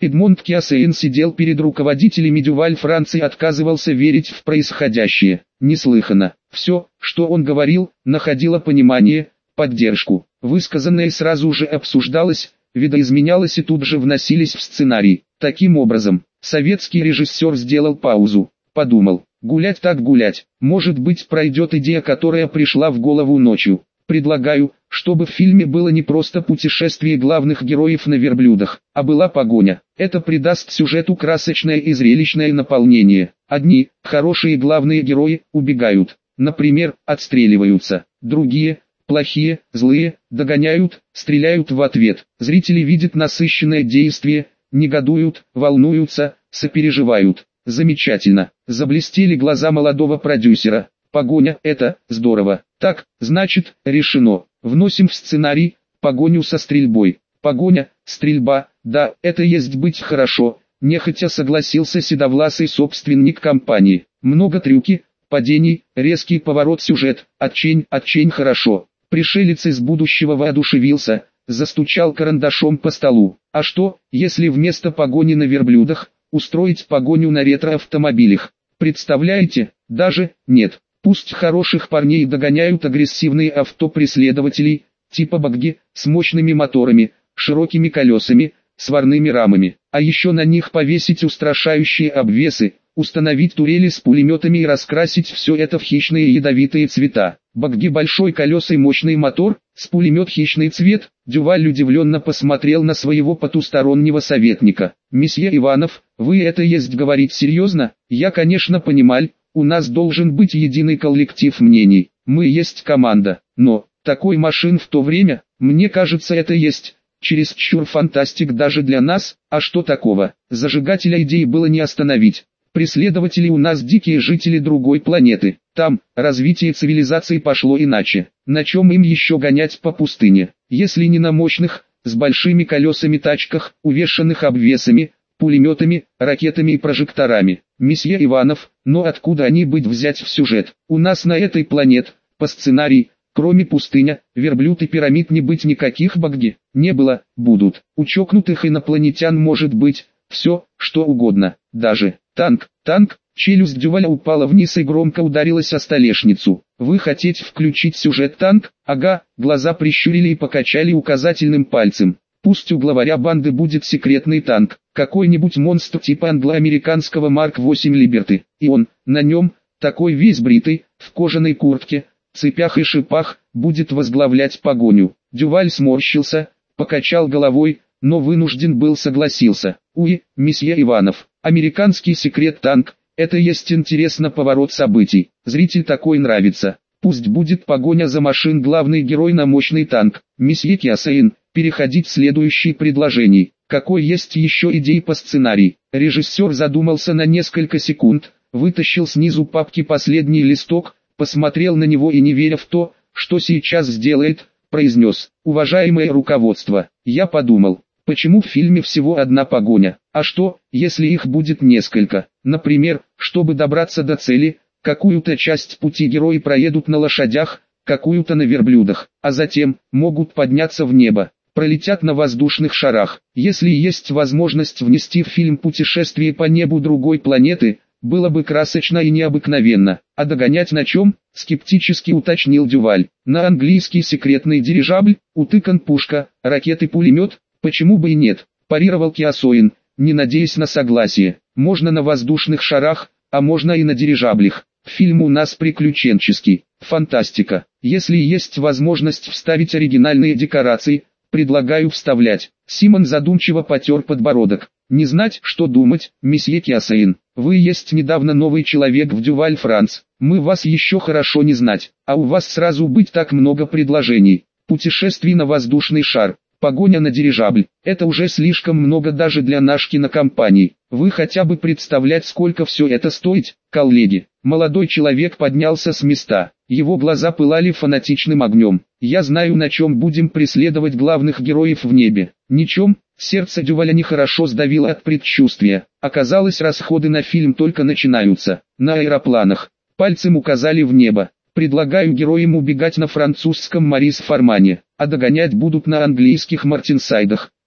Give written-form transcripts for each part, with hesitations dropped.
Эдмонд Киосейн сидел перед руководителями Дюваль Франции и отказывался верить в происходящее. Неслыханно. Все, что он говорил, находило понимание, поддержку. Высказанное сразу же обсуждалось, видоизменялось и тут же вносились в сценарий. Таким образом, советский режиссер сделал паузу, подумал, гулять так гулять, может быть пройдет идея, которая пришла в голову ночью. Предлагаю, чтобы в фильме было не просто путешествие главных героев на верблюдах, а была погоня. Это придаст сюжету красочное и зрелищное наполнение. Одни, хорошие главные герои, убегают, например, отстреливаются. Другие, плохие, злые, догоняют, стреляют в ответ. Зрители видят насыщенное действие, негодуют, волнуются, сопереживают. Замечательно. Заблестели глаза молодого продюсера. Погоня – это здорово. Так, значит, решено. Вносим в сценарий погоню со стрельбой. Погоня, стрельба, да, это есть быть хорошо. Нехотя согласился седовласый собственник компании. Много трюки, падений, резкий поворот сюжет. Отчень хорошо. Пришелец из будущего воодушевился, застучал карандашом по столу. А что, если вместо погони на верблюдах, устроить погоню на ретро-автомобилях? Представляете? Даже, нет. Пусть хороших парней догоняют агрессивные автопреследователи, типа багги, с мощными моторами, широкими колесами, сварными рамами. А еще на них повесить устрашающие обвесы, установить турели с пулеметами и раскрасить все это в хищные ядовитые цвета. Багги большой колеса и мощный мотор, с пулемет хищный цвет. Дюваль удивленно посмотрел на своего потустороннего советника. «Месье Иванов, вы это есть говорить серьезно? Я, конечно, понимаю. У нас должен быть единый коллектив мнений, мы есть команда, но, такой машин в то время, мне кажется это есть, чересчур фантастик даже для нас, а что такого, зажигателя идей было не остановить. Преследователи у нас дикие жители другой планеты, там, развитие цивилизации пошло иначе, на чем им еще гонять по пустыне, если не на мощных, с большими колесами тачках, увешанных обвесами, пулеметами, ракетами и прожекторами. Месье Иванов, но откуда они быть взять в сюжет? У нас на этой планете, по сценарию, кроме пустыня, верблюд и пирамид не быть никаких багги. Не было, будут. У чокнутых инопланетян может быть, все, что угодно. Даже, танк, челюсть Дюваля упала вниз и громко ударилась о столешницу. Вы хотите включить сюжет танк? Ага, глаза прищурили и покачали указательным пальцем. Пусть у главаря банды будет секретный танк, какой-нибудь монстр типа англо-американского Марк 8 Либерты, и он, на нем, такой весь бритый, в кожаной куртке, цепях и шипах, будет возглавлять погоню. Дюваль сморщился, покачал головой, но вынужден был согласился. Уи, месье Иванов, американский секрет-танк, это есть интересно поворот событий, зритель такой нравится. Пусть будет погоня за машин, главный герой на мощный танк, месье Киосейн. Переходить в следующие предложения. Какой есть еще идеи по сценарию? Режиссер задумался на несколько секунд, вытащил снизу папки последний листок, посмотрел на него и, не веря в то, что сейчас сделает, произнес: «Уважаемое руководство, я подумал, почему в фильме всего одна погоня, а что, если их будет несколько? Например, чтобы добраться до цели, какую-то часть пути герои проедут на лошадях, какую-то на верблюдах, а затем могут подняться в небо. Пролетят на воздушных шарах. Если есть возможность внести в фильм путешествие по небу другой планеты, было бы красочно и необыкновенно. А догонять на чем? Скептически уточнил Дюваль. На английский секретный дирижабль, утыкан пушка, ракеты-пулемет, почему бы и нет, парировал Киосейн, не надеясь на согласие. Можно на воздушных шарах, а можно и на дирижаблях. Фильм у нас приключенческий, фантастика. Если есть возможность вставить оригинальные декорации, предлагаю вставлять. Симон задумчиво потер подбородок. Не знать, что думать, месье Киосейн. Вы есть недавно новый человек в Дюваль Франс. Мы вас еще хорошо не знать, а у вас сразу быть так много предложений. Путешествие на воздушный шар, погоня на дирижабль. Это уже слишком много даже для нашей кинокомпании. Вы хотя бы представлять, сколько все это стоит, коллеги. Молодой человек поднялся с места. Его глаза пылали фанатичным огнем. Я знаю, на чем будем преследовать главных героев в небе. Ничем. Сердце Дюваля нехорошо сдавило от предчувствия. Оказалось, расходы на фильм только начинаются. На аэропланах. Пальцем указали в небо. Предлагаю героям убегать на французском Марис Формане, а догонять будут на английских Мартинсайдах.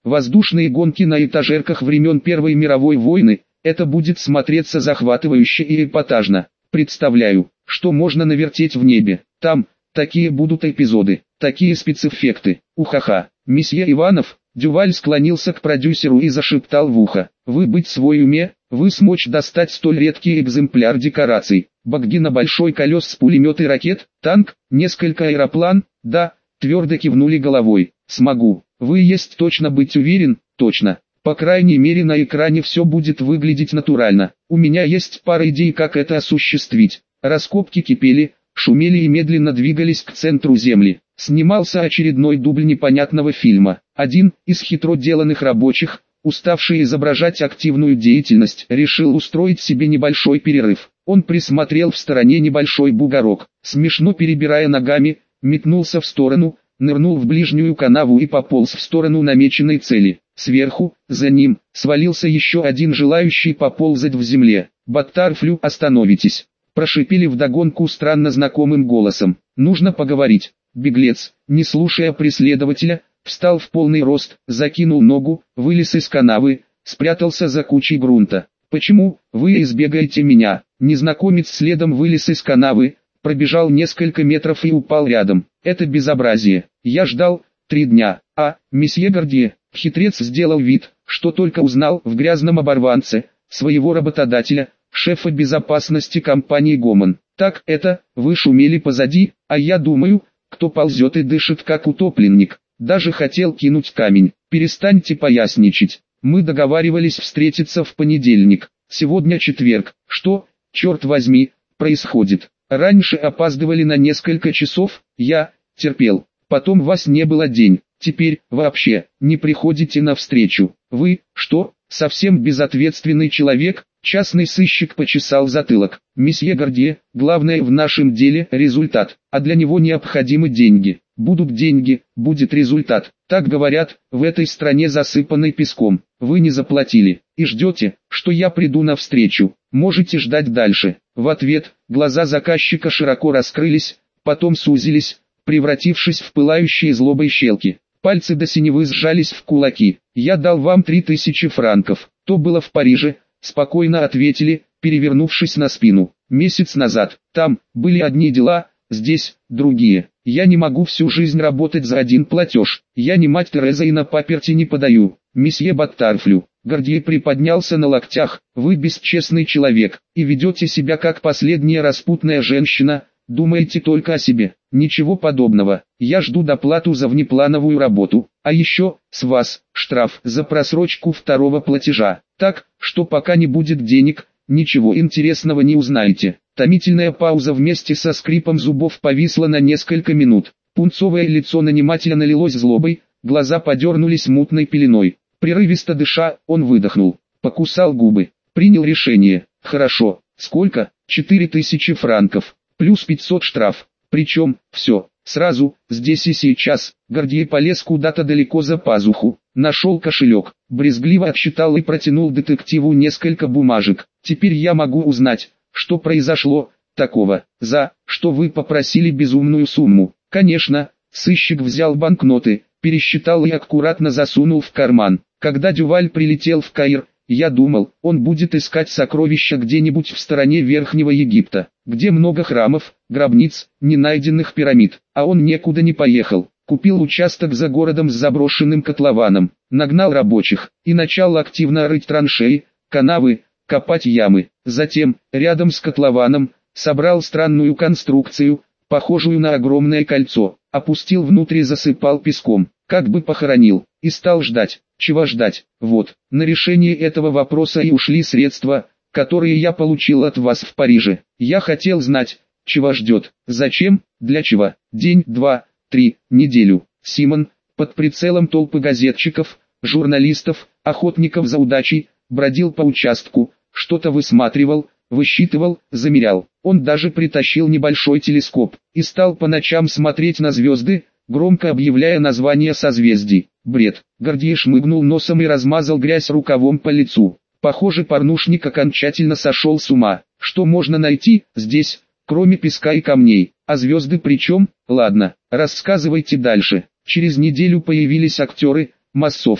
Воздушные гонки на этажерках времен Первой мировой войны, это будет смотреться захватывающе и эпатажно. Представляю, что можно навертеть в небе. Там, такие будут эпизоды, такие спецэффекты. Ухаха. Месье Иванов, Дюваль склонился к продюсеру и зашептал в ухо. Вы быть в своем уме, вы смочь достать столь редкий экземпляр декораций. Багги на большой колес с пулемет и ракет, танк, несколько аэроплан, да, твердо кивнули головой. Смогу. Вы есть точно быть уверен, точно. По крайней мере на экране все будет выглядеть натурально. У меня есть пара идей, как это осуществить. Раскопки кипели, шумели и медленно двигались к центру Земли. Снимался очередной дубль непонятного фильма. Один из хитро деланных рабочих, уставший изображать активную деятельность, решил устроить себе небольшой перерыв. Он присмотрел в стороне небольшой бугорок, смешно перебирая ногами, метнулся в сторону, нырнул в ближнюю канаву и пополз в сторону намеченной цели. Сверху, за ним, свалился еще один желающий поползать в земле. «Баттарфлю, остановитесь!» Прошипели вдогонку странно знакомым голосом. «Нужно поговорить». Беглец, не слушая преследователя, встал в полный рост, закинул ногу, вылез из канавы, спрятался за кучей грунта. «Почему вы избегаете меня?» Незнакомец следом вылез из канавы, пробежал несколько метров и упал рядом. «Это безобразие. Я ждал 3 дня. Месье Гордье». Хитрец сделал вид, что только узнал в грязном оборванце своего работодателя, шефа безопасности компании Гомон. «Так это, вы шумели позади, а я думаю, кто ползет и дышит как утопленник. Даже хотел кинуть камень. Перестаньте поясничать. Мы договаривались встретиться в понедельник. Сегодня четверг. Что, черт возьми, происходит? Раньше опаздывали на несколько часов, я терпел. Потом вас не было день. Теперь, вообще, не приходите навстречу. Вы, что, совсем безответственный человек?» Частный сыщик почесал затылок. «Месье Гордье, главное в нашем деле результат, а для него необходимы деньги. Будут деньги, будет результат. Так говорят, в этой стране засыпанной песком. Вы не заплатили, и ждете, что я приду навстречу. Можете ждать дальше». В ответ, глаза заказчика широко раскрылись, потом сузились, превратившись в пылающие злобой щелки. Пальцы до синевы сжались в кулаки. «Я дал вам 3000 франков. То было в Париже», спокойно ответили, перевернувшись на спину. «Месяц назад. Там были одни дела, здесь другие. Я не могу всю жизнь работать за один платеж. Я не мать Тереза и на паперти не подаю. Месье Баттарфлю». Гордье приподнялся на локтях. «Вы бесчестный человек, и ведете себя как последняя распутная женщина, думаете только о себе. Ничего подобного. Я жду доплату за внеплановую работу, а еще, с вас, штраф за просрочку второго платежа. Так, что пока не будет денег, ничего интересного не узнаете». Томительная пауза вместе со скрипом зубов повисла на несколько минут. Пунцовое лицо нанимателя налилось злобой, глаза подернулись мутной пеленой. Прерывисто дыша, он выдохнул, покусал губы, принял решение. «Хорошо, сколько? 4000 франков, плюс 500 штраф. Причем, все, сразу, здесь и сейчас». Гордье полез куда-то далеко за пазуху, нашел кошелек, брезгливо отсчитал и протянул детективу несколько бумажек. «Теперь я могу узнать, что произошло такого, за что вы попросили безумную сумму?» «Конечно». Сыщик взял банкноты, пересчитал и аккуратно засунул в карман. «Когда Дюваль прилетел в Каир, я думал, он будет искать сокровища где-нибудь в стороне Верхнего Египта, где много храмов, гробниц, ненайденных пирамид, а он никуда не поехал. Купил участок за городом с заброшенным котлованом, нагнал рабочих и начал активно рыть траншеи, канавы, копать ямы. Затем, рядом с котлованом, собрал странную конструкцию, похожую на огромное кольцо, опустил внутрь и засыпал песком, как бы похоронил, и стал ждать. Чего ждать? Вот, на решение этого вопроса и ушли средства, которые я получил от вас в Париже. Я хотел знать, чего ждет, зачем, для чего. День, 2, 3, неделю. Симон, под прицелом толпы газетчиков, журналистов, охотников за удачей, бродил по участку, что-то высматривал, высчитывал, замерял. Он даже притащил небольшой телескоп и стал по ночам смотреть на звезды, громко объявляя названия созвездий. Бред. Гордье шмыгнул носом и размазал грязь рукавом по лицу. Похоже, порнушник окончательно сошел с ума. Что можно найти здесь, кроме песка и камней? А звезды при чем? Ладно, рассказывайте дальше. Через неделю появились актеры, массовка.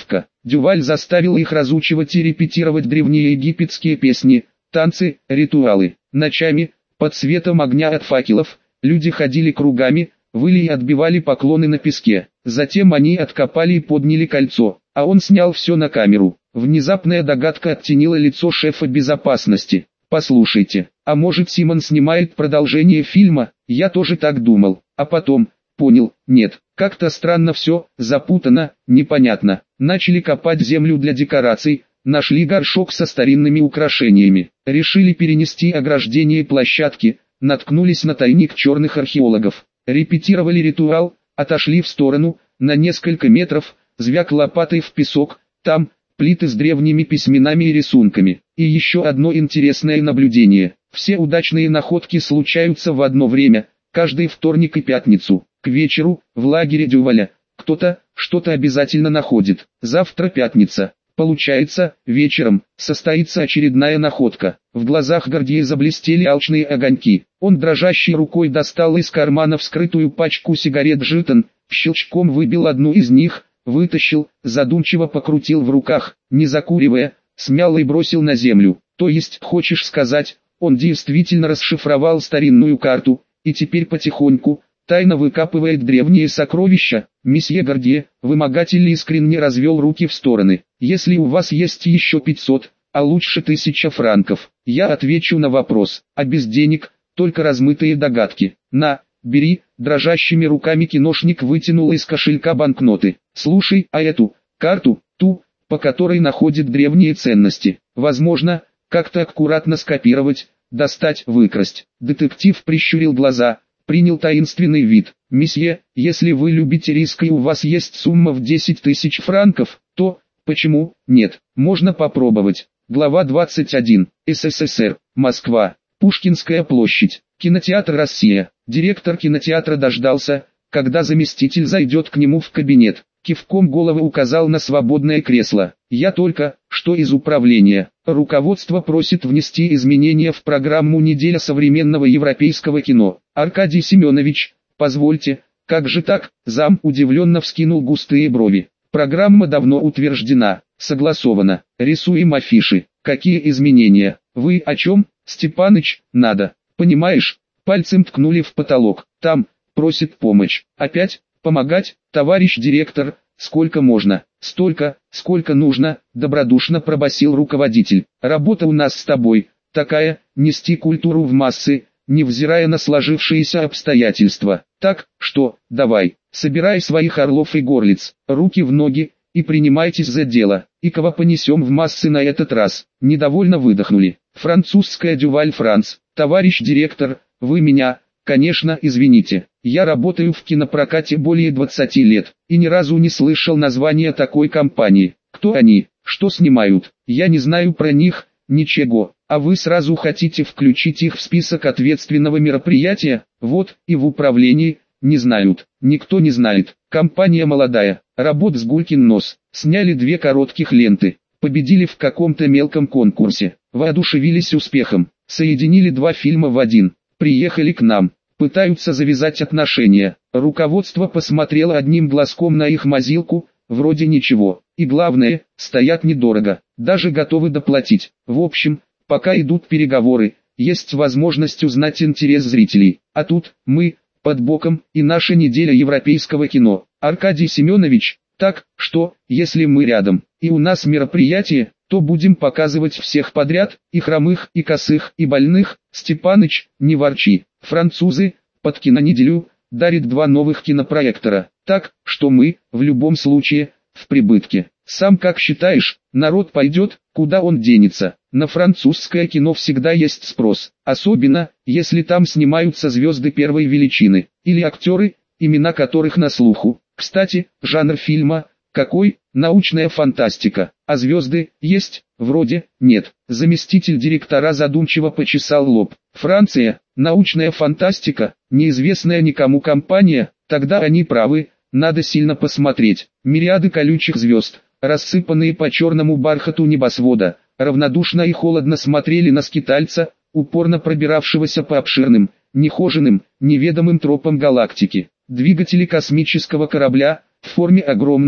Дюваль заставил их разучивать и репетировать древние египетские песни, танцы, ритуалы. Ночами, под светом огня от факелов, люди ходили кругами, выли и отбивали поклоны на песке. Затем они откопали и подняли кольцо, а он снял все на камеру. Внезапная догадка оттенила лицо шефа безопасности. «Послушайте, а может Симон снимает продолжение фильма?» Я тоже так думал, а потом понял, нет, как-то странно все, запутано, непонятно. Начали копать землю для декораций, нашли горшок со старинными украшениями, решили перенести ограждение площадки, наткнулись на тайник черных археологов, репетировали ритуал, отошли в сторону, на несколько метров, звяк лопатой в песок, там плиты с древними письменами и рисунками. И еще одно интересное наблюдение. Все удачные находки случаются в одно время, каждый вторник и пятницу. К вечеру, в лагере Дюваля, кто-то, что-то обязательно находит. Завтра пятница. Получается, вечером, состоится очередная находка. В глазах Гордея заблестели алчные огоньки. Он дрожащей рукой достал из кармана вскрытую пачку сигарет «Жетон», щелчком выбил одну из них, вытащил, задумчиво покрутил в руках, не закуривая, смял и бросил на землю. То есть, хочешь сказать, он действительно расшифровал старинную карту, и теперь потихоньку, тайно выкапывает древние сокровища. Месье Гордье, вымогатель, искренне развел руки в стороны. Если у вас есть еще 500, а лучше 1000 франков, я отвечу на вопрос, а без денег, только размытые догадки. На, бери. Дрожащими руками киношник вытянул из кошелька банкноты. Слушай, а эту карту, ту, по которой находят древние ценности, возможно, как-то аккуратно скопировать, достать, выкрасть. Детектив прищурил глаза, принял таинственный вид. Месье, если вы любите риск и у вас есть сумма в 10 000 франков, то, почему, нет, можно попробовать. Глава 21. СССР. Москва. Пушкинская площадь. Кинотеатр «Россия». Директор кинотеатра дождался, когда заместитель зайдет к нему в кабинет. Кивком головы указал на свободное кресло. «Я только, что из управления. Руководство просит внести изменения в программу «Неделя современного европейского кино». Аркадий Семенович, позвольте, как же так?» Зам удивленно вскинул густые брови. «Программа давно утверждена, согласована. Рисуем афиши. Какие изменения? Вы о чем, Степаныч? Надо. Понимаешь?» Пальцем ткнули в потолок. «Там, просит помощь. Опять? Помогать, товарищ директор, сколько можно?» «Столько, сколько нужно», — добродушно пробасил руководитель. «Работа у нас с тобой такая, нести культуру в массы, невзирая на сложившиеся обстоятельства. Так, что, давай, собирай своих орлов и горлиц, руки в ноги, и принимайтесь за дело. И кого понесем в массы на этот раз?» Недовольно выдохнули. «Французская Дюваль Франц, товарищ директор, вы меня, конечно, извините. Я работаю в кинопрокате более 20 лет, и ни разу не слышал названия такой компании. Кто они, что снимают, я не знаю про них, ничего. А вы сразу хотите включить их в список ответственного мероприятия? Вот, и в управлении, не знают, никто не знает. Компания молодая, работ с гулькин нос, сняли 2 коротких ленты, победили в каком-то мелком конкурсе, воодушевились успехом, соединили 2 фильма в один. Приехали к нам, пытаются завязать отношения. Руководство посмотрело одним глазком на их мазилку, вроде ничего. И главное, стоят недорого, даже готовы доплатить. В общем, пока идут переговоры, есть возможность узнать интерес зрителей. А тут, мы, под боком, и наша неделя европейского кино. Аркадий Семенович, так, что, если мы рядом, и у нас мероприятие, то будем показывать всех подряд, и хромых, и косых, и больных. Степаныч, не ворчи. Французы, под кинонеделю, дарят 2 новых кинопроектора. Так, что мы, в любом случае, в прибытке. Сам как считаешь, народ пойдет, куда он денется? На французское кино всегда есть спрос. Особенно, если там снимаются звезды первой величины. Или актеры, имена которых на слуху. Кстати, жанр фильма – какой? Научная фантастика. А звезды есть? Вроде нет. Заместитель директора задумчиво почесал лоб. Франция, научная фантастика, неизвестная никому компания, тогда они правы, надо сильно посмотреть. Мириады колючих звезд, рассыпанные по черному бархату небосвода, равнодушно и холодно смотрели на скитальца, упорно пробиравшегося по обширным, нехоженным, неведомым тропам галактики. Двигатели космического корабля, в форме огромной,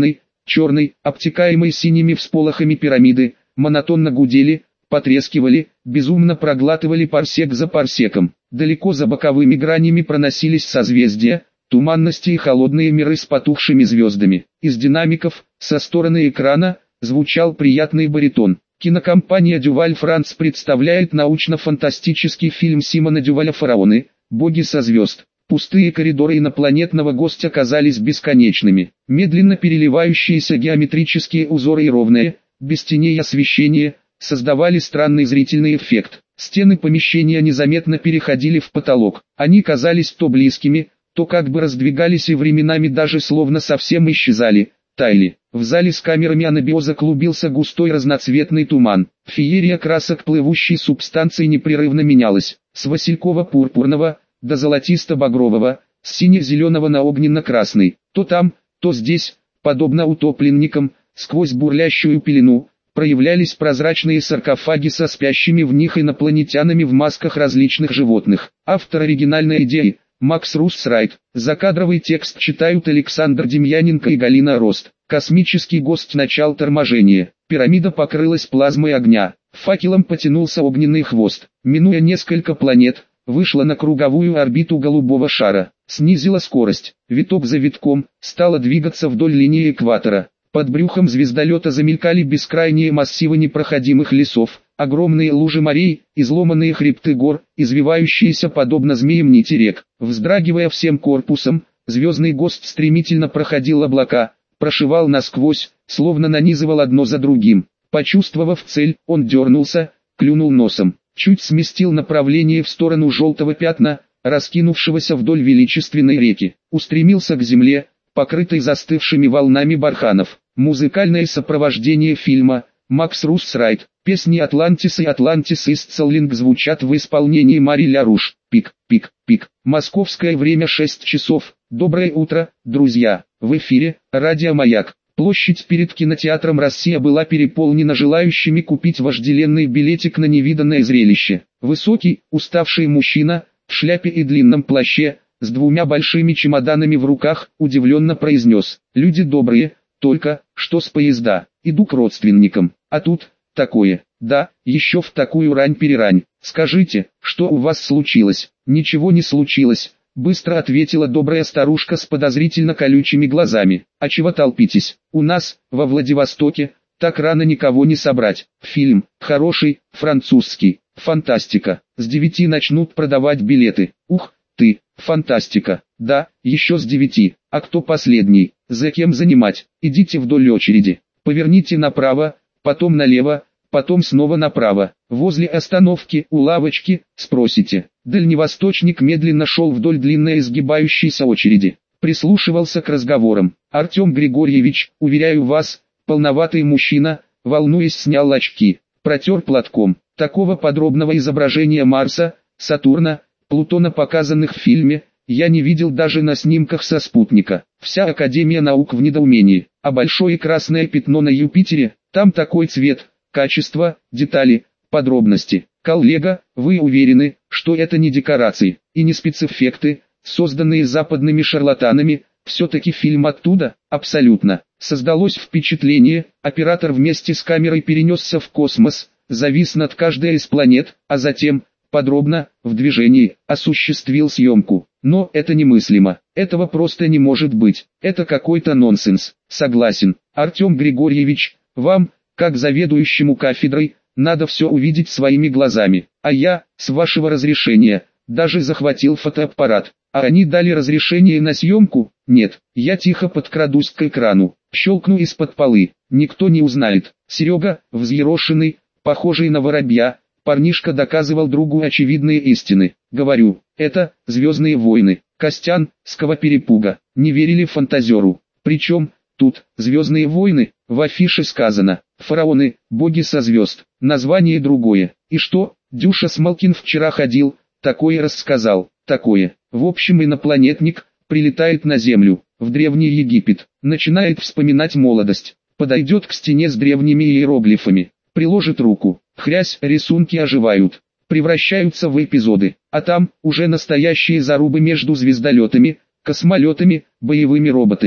черной, обтекаемой синими всполохами пирамиды, монотонно гудели, потрескивали, безумно проглатывали парсек за парсеком. Далеко за боковыми гранями проносились созвездия, туманности и холодные миры с потухшими звездами. Из динамиков, со стороны экрана, звучал приятный баритон. Кинокомпания Дюваль Франц представляет научно-фантастический фильм Симона Дюваля «Фараоны. Боги со звезд». Пустые коридоры инопланетного гостя казались бесконечными. Медленно переливающиеся геометрические узоры и ровное, без теней освещение, создавали странный зрительный эффект. Стены помещения незаметно переходили в потолок. Они казались то близкими, то как бы раздвигались и временами даже словно совсем исчезали, таяли. В зале с камерами анабиоза клубился густой разноцветный туман. Феерия красок плывущей субстанции непрерывно менялась. С васильково-пурпурного до золотисто-багрового, с сине-зеленого на огненно-красный. То там, то здесь, подобно утопленникам, сквозь бурлящую пелену, проявлялись прозрачные саркофаги со спящими в них инопланетянами в масках различных животных. Автор оригинальной идеи – Макс Руссрайт. Закадровый текст читают Александр Демьяненко и Галина Рост. Космический гость начал торможения. Пирамида покрылась плазмой огня. Факелом потянулся огненный хвост. Минуя несколько планет, вышла на круговую орбиту голубого шара. Снизила скорость. Виток за витком, стала двигаться вдоль линии экватора. Под брюхом звездолета замелькали бескрайние массивы непроходимых лесов, огромные лужи морей, изломанные хребты гор, извивающиеся подобно змеям нити рек. Вздрагивая всем корпусом, звездный гость стремительно проходил облака, прошивал насквозь, словно нанизывал одно за другим. Почувствовав цель, он дернулся, клюнул носом, чуть сместил направление в сторону желтого пятна, раскинувшегося вдоль величественной реки, устремился к земле, покрытой застывшими волнами барханов. Музыкальное сопровождение фильма «Макс Руссрайт». Песни «Атлантис» и «Атлантис Исцеллинг» звучат в исполнении Мари Ля Руш. Пик, пик, пик. Московское время 6 часов. Доброе утро, друзья. В эфире «Радио Маяк». Площадь перед кинотеатром «Россия» была переполнена желающими купить вожделенный билетик на невиданное зрелище. Высокий, уставший мужчина, в шляпе и длинном плаще, с двумя большими чемоданами в руках, удивленно произнес: «Люди добрые, только, что с поезда, иду к родственникам, а тут, такое, да, еще в такую рань-перерань. Скажите, что у вас случилось?» «Ничего не случилось», быстро ответила добрая старушка с подозрительно колючими глазами. «А чего толпитесь? У нас, во Владивостоке, так рано никого не собрать. Фильм, хороший, французский, фантастика, с 9 начнут продавать билеты. Ух ты, фантастика, да, еще с 9, а кто последний, за кем занимать? Идите вдоль очереди, поверните направо, потом налево, потом снова направо, возле остановки у лавочки, спросите». Дальневосточник медленно шел вдоль длинной изгибающейся очереди, прислушивался к разговорам. «Артем Григорьевич, уверяю вас, полноватый мужчина», волнуясь, снял очки, протер платком. Такого подробного изображения Марса, Сатурна, Плутона, показанных в фильме, я не видел даже на снимках со спутника. Вся Академия наук в недоумении. А большое красное пятно на Юпитере, там такой цвет, качество, детали, подробности. Коллега, вы уверены, что это не декорации и не спецэффекты, созданные западными шарлатанами? Все-таки фильм оттуда? Абсолютно. Создалось впечатление, оператор вместе с камерой перенесся в космос, завис над каждой из планет, а затем, подробно, в движении, осуществил съемку. Но это немыслимо. Этого просто не может быть. Это какой-то нонсенс. Согласен. Артем Григорьевич, вам, как заведующему кафедрой, надо все увидеть своими глазами. А я, с вашего разрешения, даже захватил фотоаппарат. А они дали разрешение на съемку? Нет. Я тихо подкрадусь к экрану, щелкну из-под полы. Никто не узнает. Серега, взъерошенный, похожий на воробья, парнишка доказывал другу очевидные истины. Говорю, это «Звездные войны». Костян, с кого перепуга, не верили фантазеру. Причем, тут «Звездные войны», в афише сказано «Фараоны, боги со звезд», название другое. И что, Дюша Смолкин вчера ходил, такое рассказал, такое. В общем, инопланетник прилетает на Землю, в Древний Египет, начинает вспоминать молодость, подойдет к стене с древними иероглифами, приложит руку, хрясь, рисунки оживают, превращаются в эпизоды, а там уже настоящие зарубы между звездолетами, космолетами, боевыми роботами.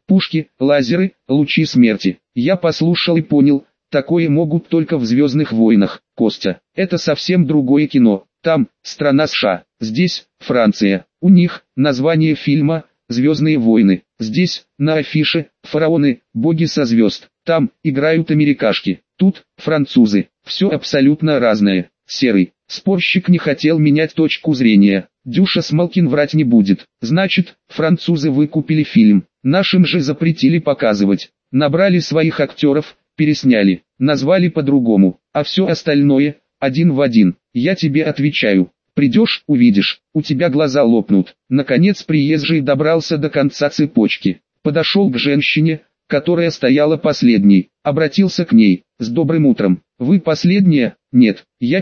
Пушки, лазеры, лучи смерти. Я послушал и понял, такое могут только в «Звездных войнах». Костя, это совсем другое кино. Там, страна США, здесь, Франция. У них, название фильма «Звездные войны». Здесь, на афише, фараоны, боги со звезд. Там, играют америкашки. Тут, французы. Все абсолютно разное. Серый. Спорщик не хотел менять точку зрения. Дюша Смолкин врать не будет. Значит, французы выкупили фильм. Нашим же запретили показывать. Набрали своих актеров, пересняли, назвали по-другому. А все остальное, один в один. Я тебе отвечаю. Придешь, увидишь, у тебя глаза лопнут. Наконец приезжий добрался до конца цепочки. Подошел к женщине, которая стояла последней. Обратился к ней. С добрым утром. Вы последняя? Нет, я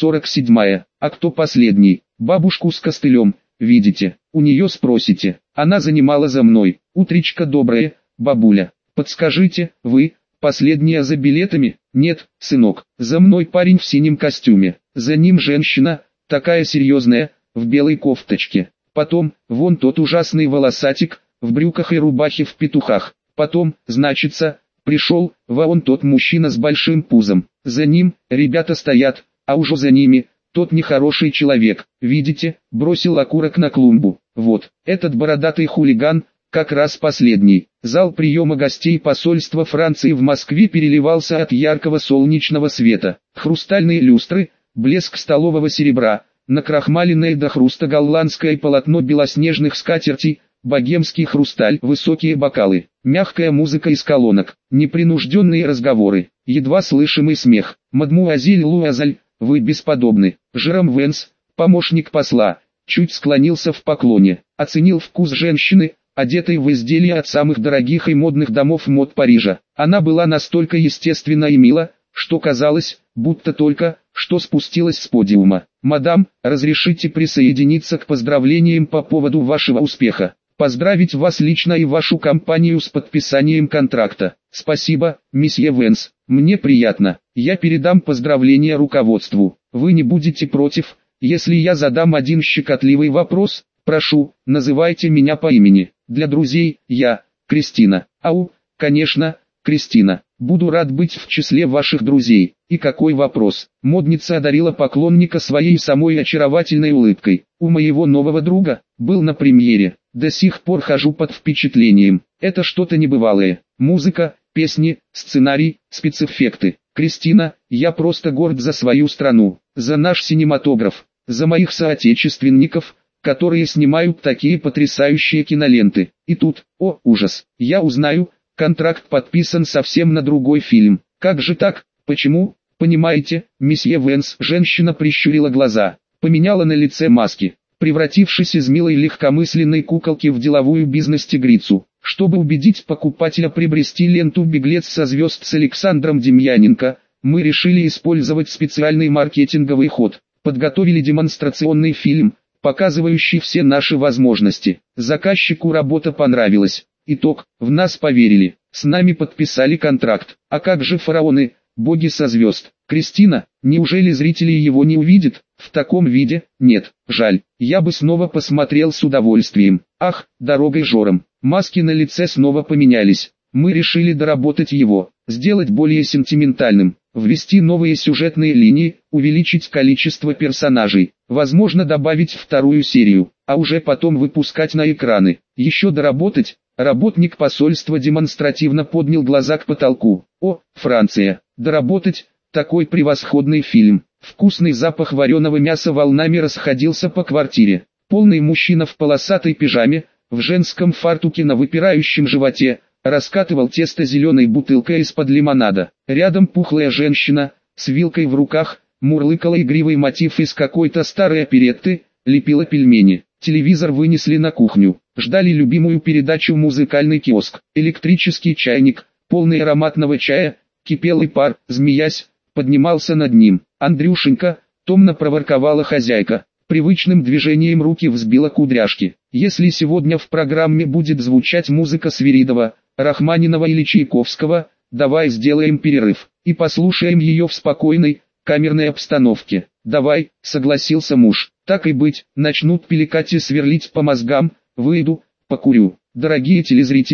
547-я. А кто последний? Бабушку с костылем. Видите, у нее спросите. Она занимала за мной. Утречка доброе, бабуля. Подскажите, вы последняя за билетами? Нет, сынок. За мной парень в синем костюме. За ним женщина, такая серьезная, в белой кофточке. Потом, вон тот ужасный волосатик, в брюках и рубахе в петухах. Потом, значится, пришел, вон тот мужчина с большим пузом. За ним, ребята стоят, а уже за ними, тот нехороший человек, видите, бросил окурок на клумбу. Вот, этот бородатый хулиган, как раз последний. Зал приема гостей посольства Франции в Москве переливался от яркого солнечного света. Хрустальные люстры, блеск столового серебра, накрахмаленное до хруста голландское полотно белоснежных скатертей, богемский хрусталь, высокие бокалы, мягкая музыка из колонок, непринужденные разговоры, едва слышимый смех. Мадмуазель Луазаль, вы бесподобны. Жером Венс, помощник посла, чуть склонился в поклоне, оценил вкус женщины, одетой в изделия от самых дорогих и модных домов мод Парижа. Она была настолько естественна и мила, что казалось, будто только что спустилась с подиума. «Мадам, разрешите присоединиться к поздравлениям по поводу вашего успеха. Поздравить вас лично и вашу компанию с подписанием контракта. Спасибо, месье Венс, мне приятно. Я передам поздравления руководству. Вы не будете против, если я задам один щекотливый вопрос? Прошу, называйте меня по имени. Для друзей, я, Кристина. Ау, конечно, Кристина. Буду рад быть в числе ваших друзей. И какой вопрос? Модница одарила поклонника своей самой очаровательной улыбкой. У моего нового друга, был на премьере. До сих пор хожу под впечатлением. Это что-то небывалое. Музыка, песни, сценарий, спецэффекты. Кристина, я просто горд за свою страну, за наш синематограф, за моих соотечественников, которые снимают такие потрясающие киноленты. И тут, о ужас, я узнаю, контракт подписан совсем на другой фильм. Как же так? Почему? Понимаете, месье Венс, женщина прищурила глаза, поменяла на лице маски, превратившись из милой легкомысленной куколки в деловую бизнес-тигрицу. Чтобы убедить покупателя приобрести ленту «Беглец со звезд» с Александром Демьяненко, мы решили использовать специальный маркетинговый ход. Подготовили демонстрационный фильм, показывающий все наши возможности. Заказчику работа понравилась. Итог, в нас поверили, с нами подписали контракт. А как же фараоны, боги со звезд? Кристина, неужели зрители его не увидят? В таком виде? Нет, жаль. Я бы снова посмотрел с удовольствием. Ах, дорогой жором. Маски на лице снова поменялись. Мы решили доработать его, сделать более сентиментальным, ввести новые сюжетные линии, увеличить количество персонажей, возможно добавить вторую серию, а уже потом выпускать на экраны. Еще доработать. Работник посольства демонстративно поднял глаза к потолку. О, Франция, доработать, такой превосходный фильм. Вкусный запах вареного мяса волнами расходился по квартире. Полный мужчина в полосатой пижаме, в женском фартуке на выпирающем животе, раскатывал тесто зеленой бутылкой из-под лимонада. Рядом пухлая женщина, с вилкой в руках, мурлыкала игривый мотив из какой-то старой оперетты, лепила пельмени. Телевизор вынесли на кухню, ждали любимую передачу «Музыкальный киоск». Электрический чайник, полный ароматного чая, кипел и пар, змеясь, поднимался над ним. «Андрюшенька», томно проворковала хозяйка, привычным движением руки взбила кудряшки. «Если сегодня в программе будет звучать музыка Свиридова, Рахманинова или Чайковского, давай сделаем перерыв и послушаем ее в спокойной, камерной обстановке». «Давай», согласился муж. «Так и быть, начнут пиликать и сверлить по мозгам, выйду, покурю». Дорогие телезрители,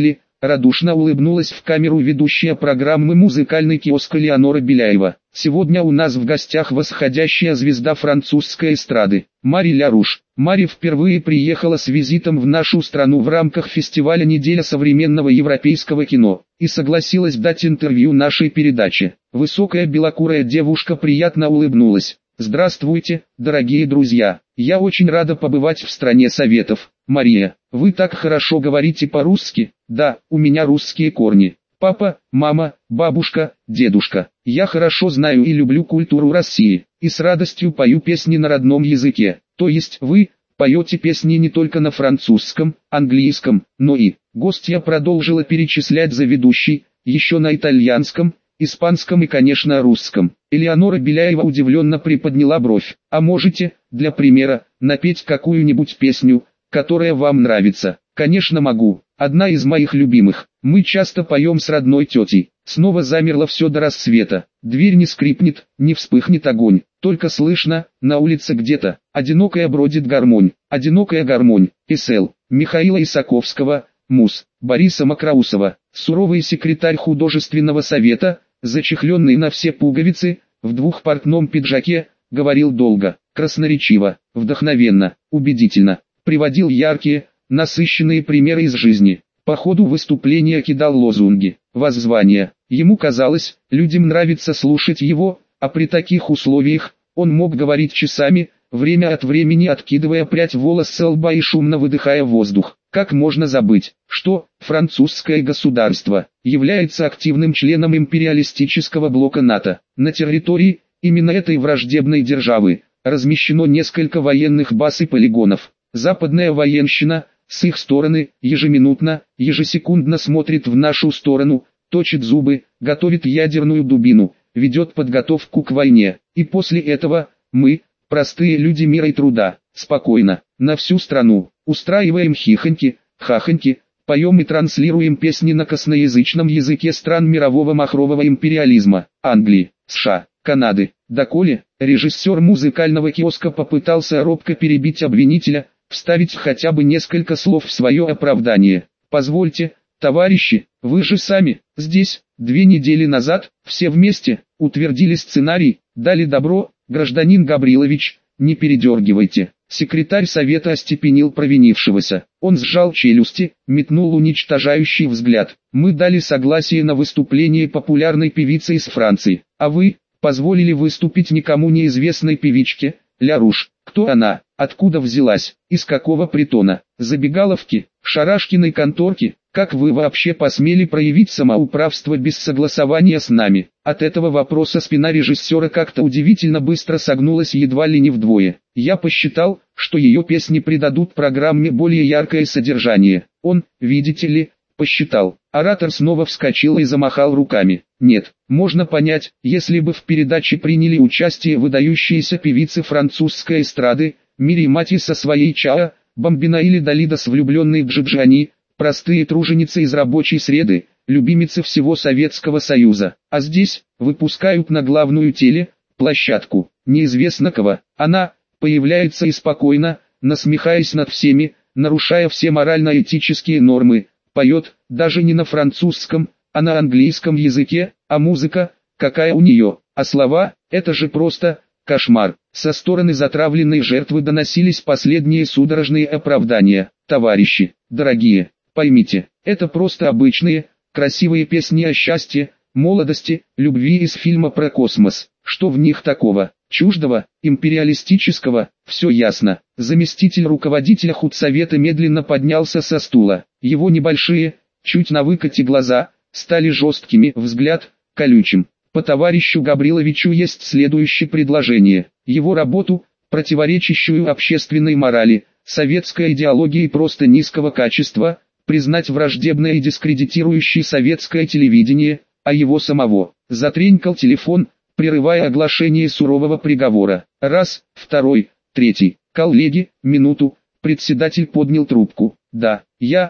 радушно улыбнулась в камеру ведущая программы «Музыкальный киоск» Элеонора Беляева. Сегодня у нас в гостях восходящая звезда французской эстрады, Мари Ля Руш. Мари впервые приехала с визитом в нашу страну в рамках фестиваля «Неделя современного европейского кино» и согласилась дать интервью нашей передаче. Высокая белокурая девушка приятно улыбнулась. Здравствуйте, дорогие друзья, я очень рада побывать в стране советов. Мария, вы так хорошо говорите по-русски. Да, у меня русские корни. Папа, мама, бабушка, дедушка. Я хорошо знаю и люблю культуру России, и с радостью пою песни на родном языке. То есть вы поете песни не только на французском, английском, но и... Гостья продолжила перечислять за ведущей, еще на итальянском, испанском и, конечно, русском. Элеонора Беляева удивленно приподняла бровь. А можете, для примера, напеть какую-нибудь песню, которая вам нравится? Конечно могу. Одна из моих любимых. Мы часто поем с родной тетей. Снова замерло все до рассвета. Дверь не скрипнет, не вспыхнет огонь. Только слышно, на улице где-то, одинокая бродит гармонь. Одинокая гармонь. С.Л. Михаила Исаковского. Муз. Бориса Макроусова. Суровый секретарь художественного совета, зачехленный на все пуговицы, в двухпортном пиджаке, говорил долго, красноречиво, вдохновенно, убедительно. Приводил яркие, насыщенные примеры из жизни. По ходу выступления кидал лозунги, воззвания. Ему казалось, людям нравится слушать его, а при таких условиях, он мог говорить часами, время от времени откидывая прядь волос со лба и шумно выдыхая воздух. Как можно забыть, что французское государство является активным членом империалистического блока НАТО. На территории именно этой враждебной державы размещено несколько военных баз и полигонов. Западная военщина, с их стороны, ежеминутно, ежесекундно смотрит в нашу сторону, точит зубы, готовит ядерную дубину, ведет подготовку к войне. И после этого мы, простые люди мира и труда, спокойно, на всю страну, устраиваем хихоньки, хахоньки, поем и транслируем песни на косноязычном языке стран мирового махрового империализма, Англии, США, Канады. Доколе, режиссер музыкального киоска попытался робко перебить обвинителя, вставить хотя бы несколько слов в свое оправдание. Позвольте, товарищи, вы же сами, здесь, 2 недели назад, все вместе, утвердили сценарий, дали добро, гражданин Габрилович, не передергивайте. Секретарь совета остепенил провинившегося. Он сжал челюсти, метнул уничтожающий взгляд. Мы дали согласие на выступление популярной певицы из Франции. А вы, позволили выступить никому неизвестной певичке, Ля Руш. Кто она, откуда взялась, из какого притона, забегаловки, шарашкиной конторки? Как вы вообще посмели проявить самоуправство без согласования с нами? От этого вопроса спина режиссера как-то удивительно быстро согнулась едва ли не вдвое. Я посчитал, что ее песни придадут программе более яркое содержание. Он, видите ли, посчитал. Оратор снова вскочил и замахал руками. Нет, можно понять, если бы в передаче приняли участие выдающиеся певицы французской эстрады, Мири Мати со своей Чаа, Бомбина или Далида с влюбленной Джиджани, простые труженицы из рабочей среды, любимицы всего Советского Союза. А здесь, выпускают на главную площадку, неизвестно кого. Она появляется и спокойно, насмехаясь над всеми, нарушая все морально-этические нормы, поет, даже не на французском, а на английском языке, а музыка, какая у нее, а слова, это же просто кошмар. Со стороны затравленной жертвы доносились последние судорожные оправдания. Товарищи, дорогие, поймите, это просто обычные, красивые песни о счастье, молодости, любви из фильма про космос. Что в них такого, чуждого, империалистического? Все ясно. Заместитель руководителя худсовета медленно поднялся со стула. Его небольшие, чуть на выкате глаза, стали жесткими, взгляд, колючим. По товарищу Габриловичу есть следующее предложение. Его работу, противоречащую общественной морали, советской идеологии просто низкого качества, признать враждебное и дискредитирующее советское телевидение, а его самого. Затренькал телефон, прерывая оглашение сурового приговора. Раз, второй, третий. Коллеги, минуту. Председатель поднял трубку. Да,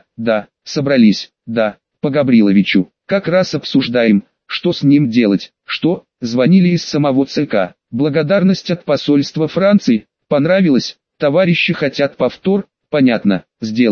собрались, да, по Габриловичу. Как раз обсуждаем, что с ним делать. Что, звонили из самого ЦК. Благодарность от посольства Франции. Понравилось? Товарищи хотят повтор? Понятно, сделаем.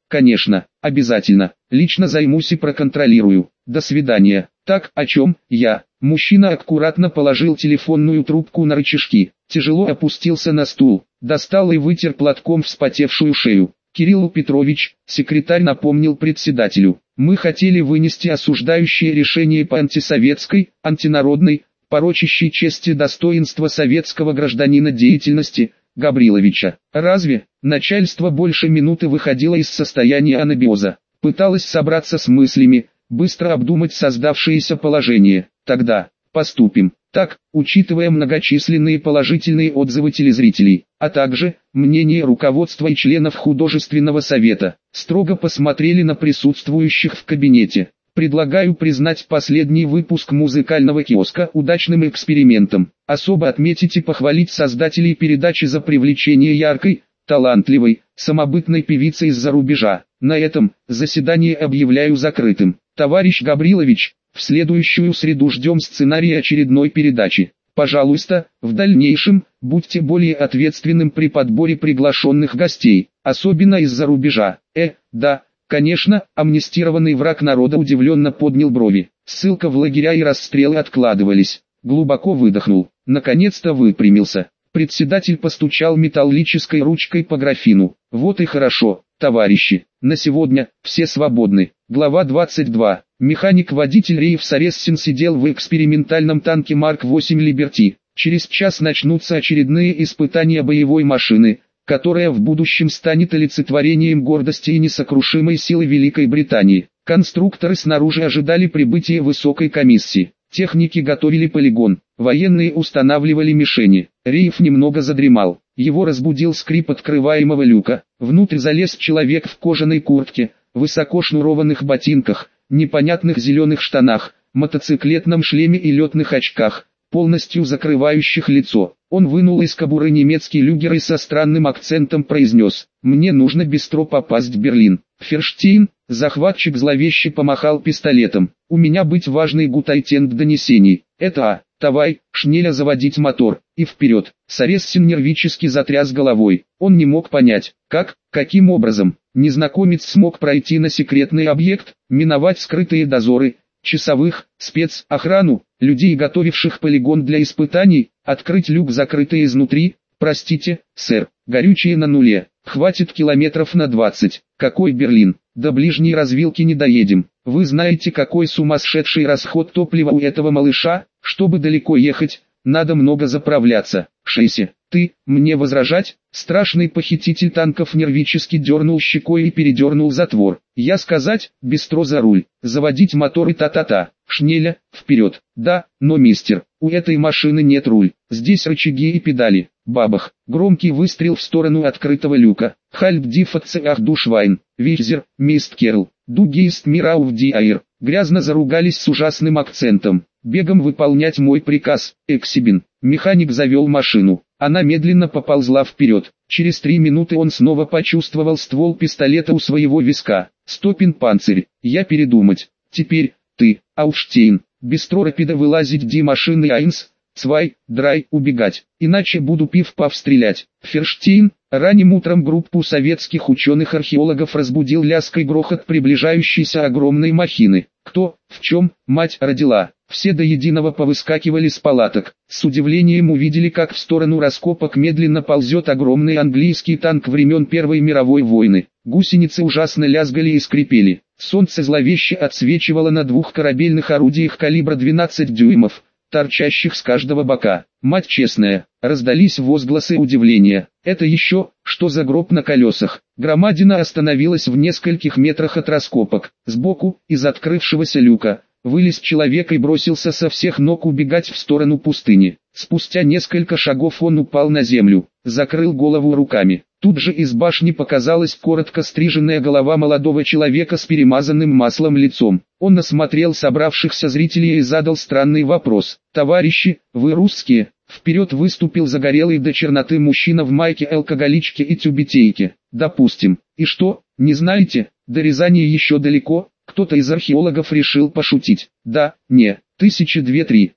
Конечно, обязательно. Лично займусь и проконтролирую. До свидания. Так, о чем я? Мужчина аккуратно положил телефонную трубку на рычажки, тяжело опустился на стул, достал и вытер платком вспотевшую шею. Кирилл Петрович, секретарь напомнил председателю, мы хотели вынести осуждающее решение по антисоветской, антинародной, порочащей честь и достоинство советского гражданина деятельности, Габриловича. Разве? Начальство больше минуты выходило из состояния анабиоза, пыталось собраться с мыслями, быстро обдумать создавшееся положение. Тогда, поступим так, учитывая многочисленные положительные отзывы телезрителей, а также мнение руководства и членов художественного совета. Строго посмотрели на присутствующих в кабинете. Предлагаю признать последний выпуск музыкального киоска удачным экспериментом. Особо отметить и похвалить создателей передачи за привлечение яркой, талантливой, самобытной певицы из-за рубежа. На этом заседание объявляю закрытым. Товарищ Габрилович, в следующую среду ждем сценария очередной передачи. Пожалуйста, в дальнейшем, будьте более ответственным при подборе приглашенных гостей, особенно из-за рубежа. Да, конечно, амнистированный враг народа удивленно поднял брови. Ссылка в лагеря и расстрелы откладывались. Глубоко выдохнул, наконец-то выпрямился. Председатель постучал металлической ручкой по графину. Вот и хорошо, товарищи, на сегодня все свободны. Глава 22. Механик-водитель Рейв Сарессин сидел в экспериментальном танке Марк-8 Либерти. Через час начнутся очередные испытания боевой машины, которая в будущем станет олицетворением гордости и несокрушимой силы Великой Британии. Конструкторы снаружи ожидали прибытия высокой комиссии. Техники готовили полигон, военные устанавливали мишени. Рейв немного задремал. Его разбудил скрип открываемого люка. Внутрь залез человек в кожаной куртке, высоко шнурованных ботинках, непонятных зеленых штанах, мотоциклетном шлеме и летных очках, полностью закрывающих лицо. Он вынул из кобуры немецкий люгер и со странным акцентом произнес: «Мне нужно быстро попасть в Берлин». Ферштейн, захватчик зловеще помахал пистолетом. «У меня быть важный гутайтенг донесений. Это давай, Шнеля, заводить мотор, и вперед». Сарессин нервически затряс головой. Он не мог понять, каким образом. Незнакомец смог пройти на секретный объект, миновать скрытые дозоры, часовых, спецохрану, людей, готовивших полигон для испытаний, открыть люк, закрытый изнутри. «Простите, сэр, горючее на нуле, хватит километров на 20. Какой Берлин? До ближней развилки не доедем. Вы знаете, какой сумасшедший расход топлива у этого малыша? Чтобы далеко ехать, надо много заправляться. Шейси, ты, мне возражать?» Страшный похититель танков нервически дернул щекой и передернул затвор. «Я сказать, быстро за руль, заводить мотор и та-та-та. Шнеля, вперед». «Да, но мистер, у этой машины нет руль, здесь рычаги и педали». Бабах, громкий выстрел в сторону открытого люка. «Хальб дифатце ах душвайн, визер, мист керл, дугист мираув диаир». Грязно заругались с ужасным акцентом. «Бегом выполнять мой приказ, Эксибин». Механик завел машину. Она медленно поползла вперед. Через 3 минуты он снова почувствовал ствол пистолета у своего виска. «Стопин панцирь, я передумать. Теперь, ты, Ауштейн, быстро рапида вылазить ди машины Айнс, Цвай, Драй, убегать, иначе буду пив-пав стрелять». Ферштейн, ранним утром группу советских ученых-археологов разбудил лязг и грохот приближающейся огромной махины. Кто, в чем, мать родила? Все до единого повыскакивали с палаток. С удивлением увидели, как в сторону раскопок медленно ползет огромный английский танк времен Первой мировой войны. Гусеницы ужасно лязгали и скрипели. Солнце зловеще отсвечивало на 2 корабельных орудиях калибра 12 дюймов, торчащих с каждого бока. «Мать честная!» — раздались возгласы удивления. «Это еще, что за гроб на колесах?» Громадина остановилась в нескольких метрах от раскопок. Сбоку, из открывшегося люка, вылез человек и бросился со всех ног убегать в сторону пустыни. Спустя несколько шагов он упал на землю, закрыл голову руками. Тут же из башни показалась коротко стриженная голова молодого человека с перемазанным маслом лицом. Он осмотрел собравшихся зрителей и задал странный вопрос. «Товарищи, вы русские?» Вперед выступил загорелый до черноты мужчина в майке-алкоголичке и тюбетейке. «Допустим. И что, не знаете, до Рязани еще далеко?» Кто-то из археологов решил пошутить. «Да, не, 1002-3.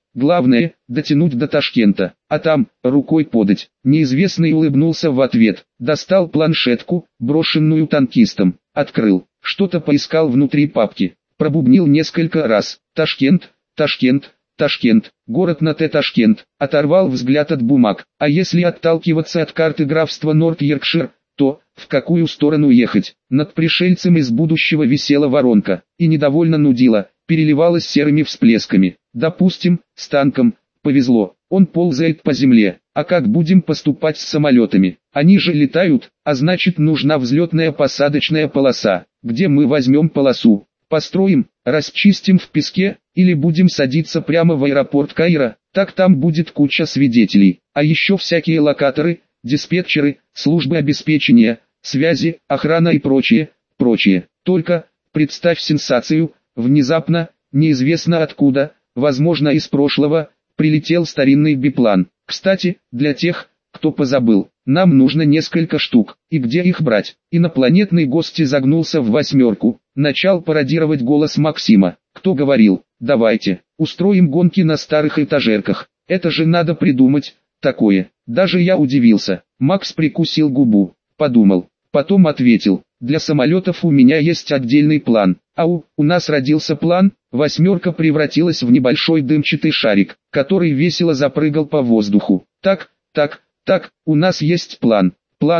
Главное, дотянуть до Ташкента, а там, рукой подать. Неизвестный улыбнулся в ответ, достал планшетку, брошенную танкистом, открыл, что-то поискал внутри папки, пробубнил несколько раз. Ташкент, Ташкент, Ташкент, город на Т. Ташкент, оторвал взгляд от бумаг. А если отталкиваться от карты графства Норт-Йоркшир, то, в какую сторону ехать? Над пришельцем из будущего висела воронка, и недовольно нудила, переливалась серыми всплесками. Допустим, с танком, повезло, он ползает по земле, а как будем поступать с самолетами? Они же летают, а значит нужна взлетная посадочная полоса. Где мы возьмем полосу? Построим, расчистим в песке, или будем садиться прямо в аэропорт Каира, так там будет куча свидетелей, а еще всякие локаторы, диспетчеры, службы обеспечения, связи, охрана и прочее, прочее. Только, представь сенсацию, внезапно, неизвестно откуда, возможно из прошлого, прилетел старинный биплан. Кстати, для тех, кто позабыл, нам нужно несколько штук, и где их брать? Инопланетный гость загнулся в восьмерку, начал пародировать голос Максима. Кто говорил, давайте, устроим гонки на старых этажерках, это же надо придумать, такое. Даже я удивился. Макс прикусил губу, подумал, потом ответил, для самолетов у меня есть отдельный план. У нас родился план, восьмерка превратилась в небольшой дымчатый шарик, который весело запрыгал по воздуху. Так, у нас есть план,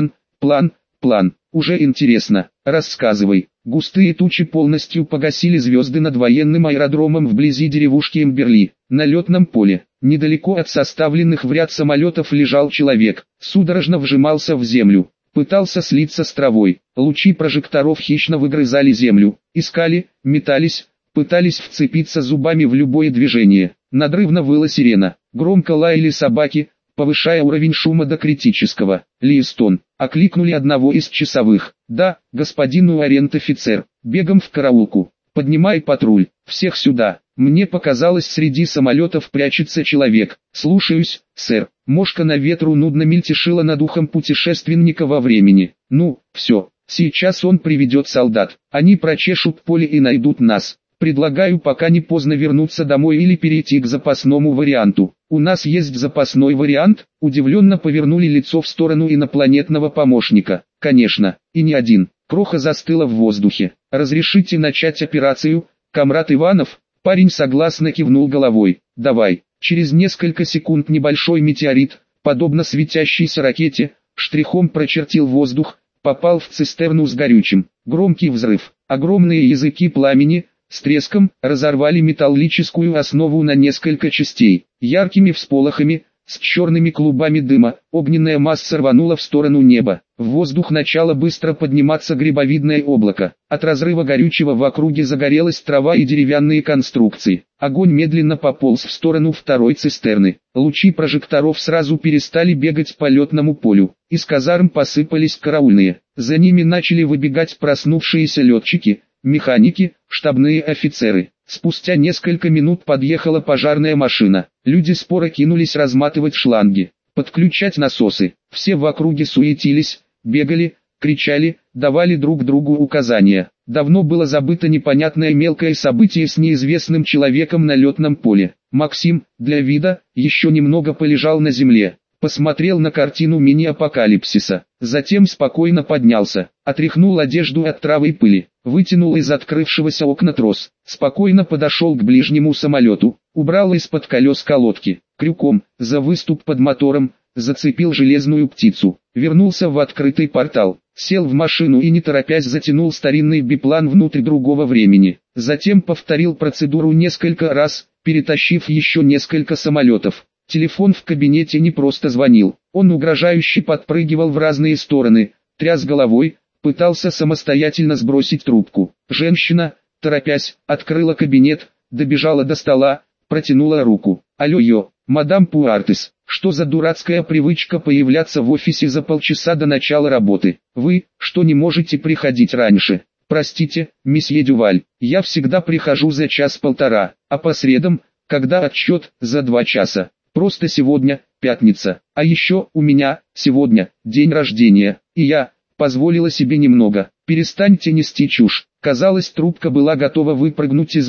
план, уже интересно, рассказывай. Густые тучи полностью погасили звезды над военным аэродромом вблизи деревушки Эмберли. На летном поле, недалеко от составленных в ряд самолетов лежал человек, судорожно вжимался в землю, пытался слиться с травой. Лучи прожекторов хищно выгрызали землю, искали, метались, пытались вцепиться зубами в любое движение. Надрывно выла сирена, громко лаяли собаки, повышая уровень шума до критического. Листон, окликнули одного из часовых. Да, господин уоррент-офицер, бегом в караулку. Поднимай патруль, всех сюда. Мне показалось, среди самолетов прячется человек. Слушаюсь, сэр. Мошка на ветру нудно мельтешила над ухом путешественника во времени. Ну, все, сейчас он приведет солдат. Они прочешут поле и найдут нас. Предлагаю пока не поздно вернуться домой или перейти к запасному варианту. У нас есть запасной вариант? Удивленно повернули лицо в сторону инопланетного помощника. Конечно, и не один. Кроха застыла в воздухе. Разрешите начать операцию, комрад Иванов? Парень согласно кивнул головой. Давай. Через несколько секунд небольшой метеорит, подобно светящейся ракете, штрихом прочертил воздух, попал в цистерну с горючим. Громкий взрыв. Огромные языки пламени с треском разорвали металлическую основу на несколько частей. Яркими всполохами, с черными клубами дыма, огненная масса рванула в сторону неба. В воздух начало быстро подниматься грибовидное облако. От разрыва горючего в округе загорелась трава и деревянные конструкции. Огонь медленно пополз в сторону второй цистерны. Лучи прожекторов сразу перестали бегать по летному полю. Из казарм посыпались караульные. За ними начали выбегать проснувшиеся летчики, механики, штабные офицеры. Спустя несколько минут подъехала пожарная машина. Люди споро кинулись разматывать шланги, подключать насосы. Все в округе суетились, бегали, кричали, давали друг другу указания. Давно было забыто непонятное мелкое событие с неизвестным человеком на летном поле. Максим, для вида, еще немного полежал на земле. Посмотрел на картину мини-апокалипсиса, затем спокойно поднялся, отряхнул одежду от травы и пыли, вытянул из открывшегося окна трос, спокойно подошел к ближнему самолету, убрал из-под колес колодки, крюком, за выступ под мотором, зацепил железную птицу, вернулся в открытый портал, сел в машину и не торопясь затянул старинный биплан внутрь другого времени, затем повторил процедуру несколько раз, перетащив еще несколько самолетов. Телефон в кабинете не просто звонил, он угрожающе подпрыгивал в разные стороны, тряс головой, пытался самостоятельно сбросить трубку. Женщина, торопясь, открыла кабинет, добежала до стола, протянула руку. «Алло, мадам Пуартес, что за дурацкая привычка появляться в офисе за полчаса до начала работы? Вы, что не можете приходить раньше? Простите, месье Дюваль, я всегда прихожу за час-полтора, а по средам, когда отчет, за 2 часа. Просто сегодня, пятница, а еще у меня, сегодня, день рождения, и я позволила себе немного. Перестаньте нести чушь». Казалось, трубка была готова выпрыгнуть из руки.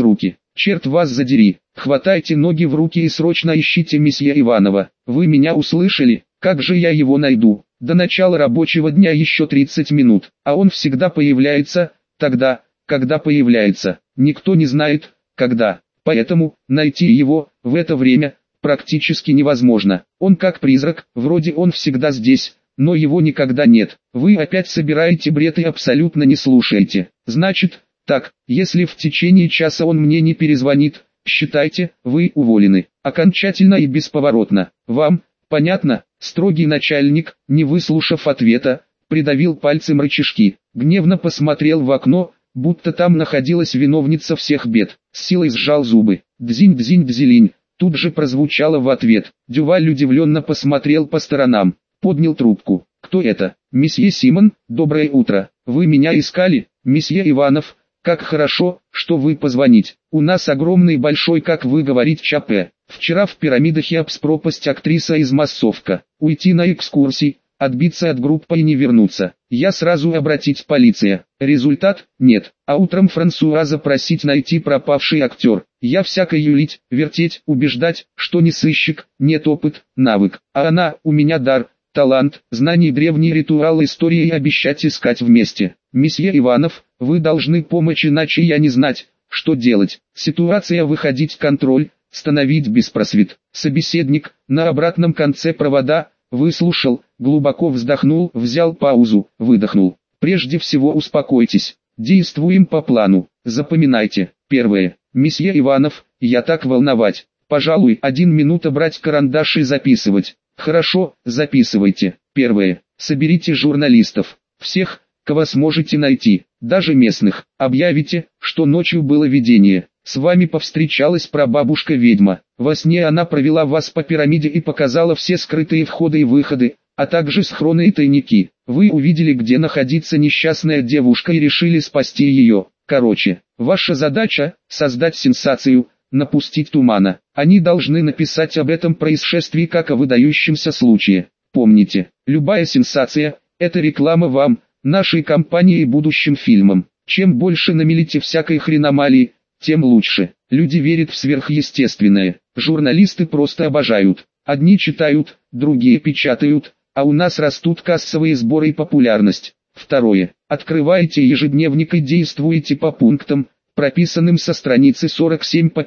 Черт вас задери, хватайте ноги в руки и срочно ищите месье Иванова. Вы меня услышали? Как же я его найду? До начала рабочего дня еще 30 минут, а он всегда появляется, тогда, когда появляется. Никто не знает, когда. Поэтому, найти его, в это время, практически невозможно. Он как призрак, вроде он всегда здесь, но его никогда нет. Вы опять собираете бред и абсолютно не слушаете. Значит, так, если в течение часа он мне не перезвонит, считайте, вы уволены. Окончательно и бесповоротно. Вам, понятно? Строгий начальник, не выслушав ответа, придавил пальцем рычажки. Гневно посмотрел в окно, будто там находилась виновница всех бед. С силой сжал зубы. Дзинь-дзинь-дзилинь. Тут же прозвучало в ответ. Дюваль удивленно посмотрел по сторонам. Поднял трубку. «Кто это?» «Месье Симон, доброе утро. Вы меня искали?» «Месье Иванов, как хорошо, что вы позвонить. У нас огромный большой, как вы говорите, ЧП. Вчера в пирамидах пропасть актриса из массовка. Уйти на экскурсии, отбиться от группы и не вернуться. Я сразу обратить полиция. Результат – нет. А утром Франсуаза просить найти пропавший актер. Я всяко юлить, вертеть, убеждать, что не сыщик, нет опыт, навык. А она, у меня дар, талант, знание древние ритуалы истории и обещать искать вместе. Месье Иванов, вы должны помочь, иначе я не знать, что делать. Ситуация выходить контроль, становить беспросвет. Собеседник, на обратном конце провода, выслушал, глубоко вздохнул, взял паузу, выдохнул. Прежде всего успокойтесь. Действуем по плану. Запоминайте. Первое. Месье Иванов, я так волновать. Пожалуй, 1 минута брать карандаш и записывать. Хорошо, записывайте. Первое. Соберите журналистов. Всех, кого сможете найти, даже местных. Объявите, что ночью было видение. С вами повстречалась прабабушка-ведьма. Во сне она провела вас по пирамиде и показала все скрытые входы и выходы, а также схроны и тайники. Вы увидели, где находится несчастная девушка и решили спасти ее. Короче, ваша задача – создать сенсацию, напустить тумана. Они должны написать об этом происшествии как о выдающемся случае. Помните, любая сенсация – это реклама вам, нашей компании и будущим фильмам. Чем больше намелите всякой хреномалии, тем лучше. Люди верят в сверхъестественное. Журналисты просто обожают. Одни читают, другие печатают, а у нас растут кассовые сборы и популярность. Второе. Открываете ежедневник и действуете по пунктам, прописанным со страницы 47 по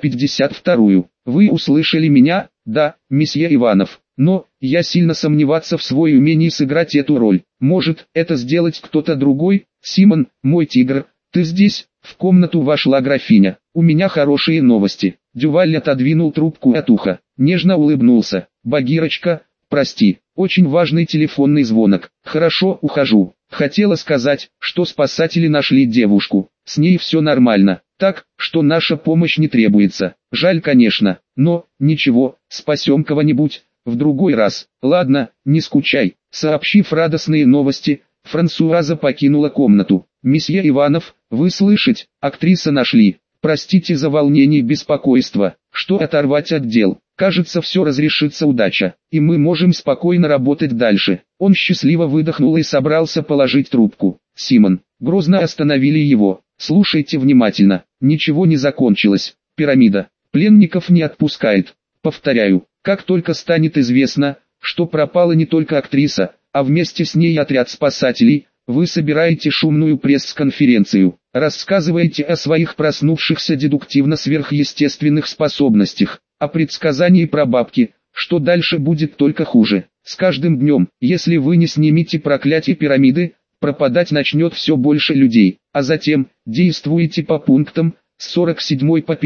52. Вы услышали меня? Да, месье Иванов. Но, я сильно сомневаться в свой умении сыграть эту роль. Может, это сделать кто-то другой? Симон, мой тигр, ты здесь? В комнату вошла графиня. У меня хорошие новости. Дюваль отодвинул трубку от уха. Нежно улыбнулся. Багирочка, прости, очень важный телефонный звонок. Хорошо, ухожу. Хотела сказать, что спасатели нашли девушку. С ней все нормально. Так, что наша помощь не требуется. Жаль, конечно, но, ничего, спасем кого-нибудь. В другой раз. Ладно, не скучай. Сообщив радостные новости, Франсуаза покинула комнату. «Месье Иванов, вы слышать, актриса нашли. Простите за волнение и беспокойство, что оторвать отдел. Кажется, все разрешится удача, и мы можем спокойно работать дальше». Он счастливо выдохнул и собрался положить трубку. «Симон», грозно остановили его. «Слушайте внимательно, ничего не закончилось. Пирамида пленников не отпускает. Повторяю, как только станет известно, что пропала не только актриса, а вместе с ней отряд спасателей, вы собираете шумную пресс-конференцию, рассказываете о своих проснувшихся дедуктивно-сверхъестественных способностях, о предсказании прабабки, что дальше будет только хуже. С каждым днем, если вы не снимете проклятие пирамиды, пропадать начнет все больше людей, а затем, действуете по пунктам, с 47 по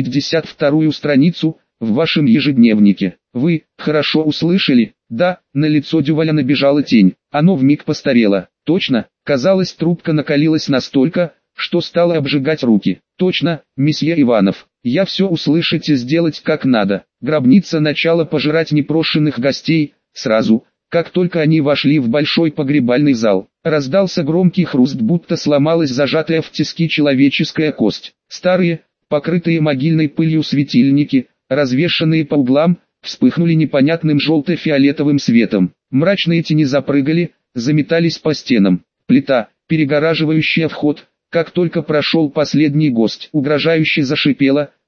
52 страницу, в вашем ежедневнике. Вы, хорошо услышали? Да, на лицо Дюваля набежала тень. Оно вмиг постарело. Точно, казалось, трубка накалилась настолько, что стала обжигать руки. Точно, месье Иванов, я все услышать и сделать как надо. Гробница начала пожирать непрошенных гостей, сразу, как только они вошли в большой погребальный зал. Раздался громкий хруст, будто сломалась зажатая в тиски человеческая кость. Старые, покрытые могильной пылью светильники, развешанные по углам, вспыхнули непонятным желто-фиолетовым светом. Мрачные тени запрыгали, заметались по стенам. Плита, перегораживающая вход, как только прошел последний гость, угрожающе зашипела,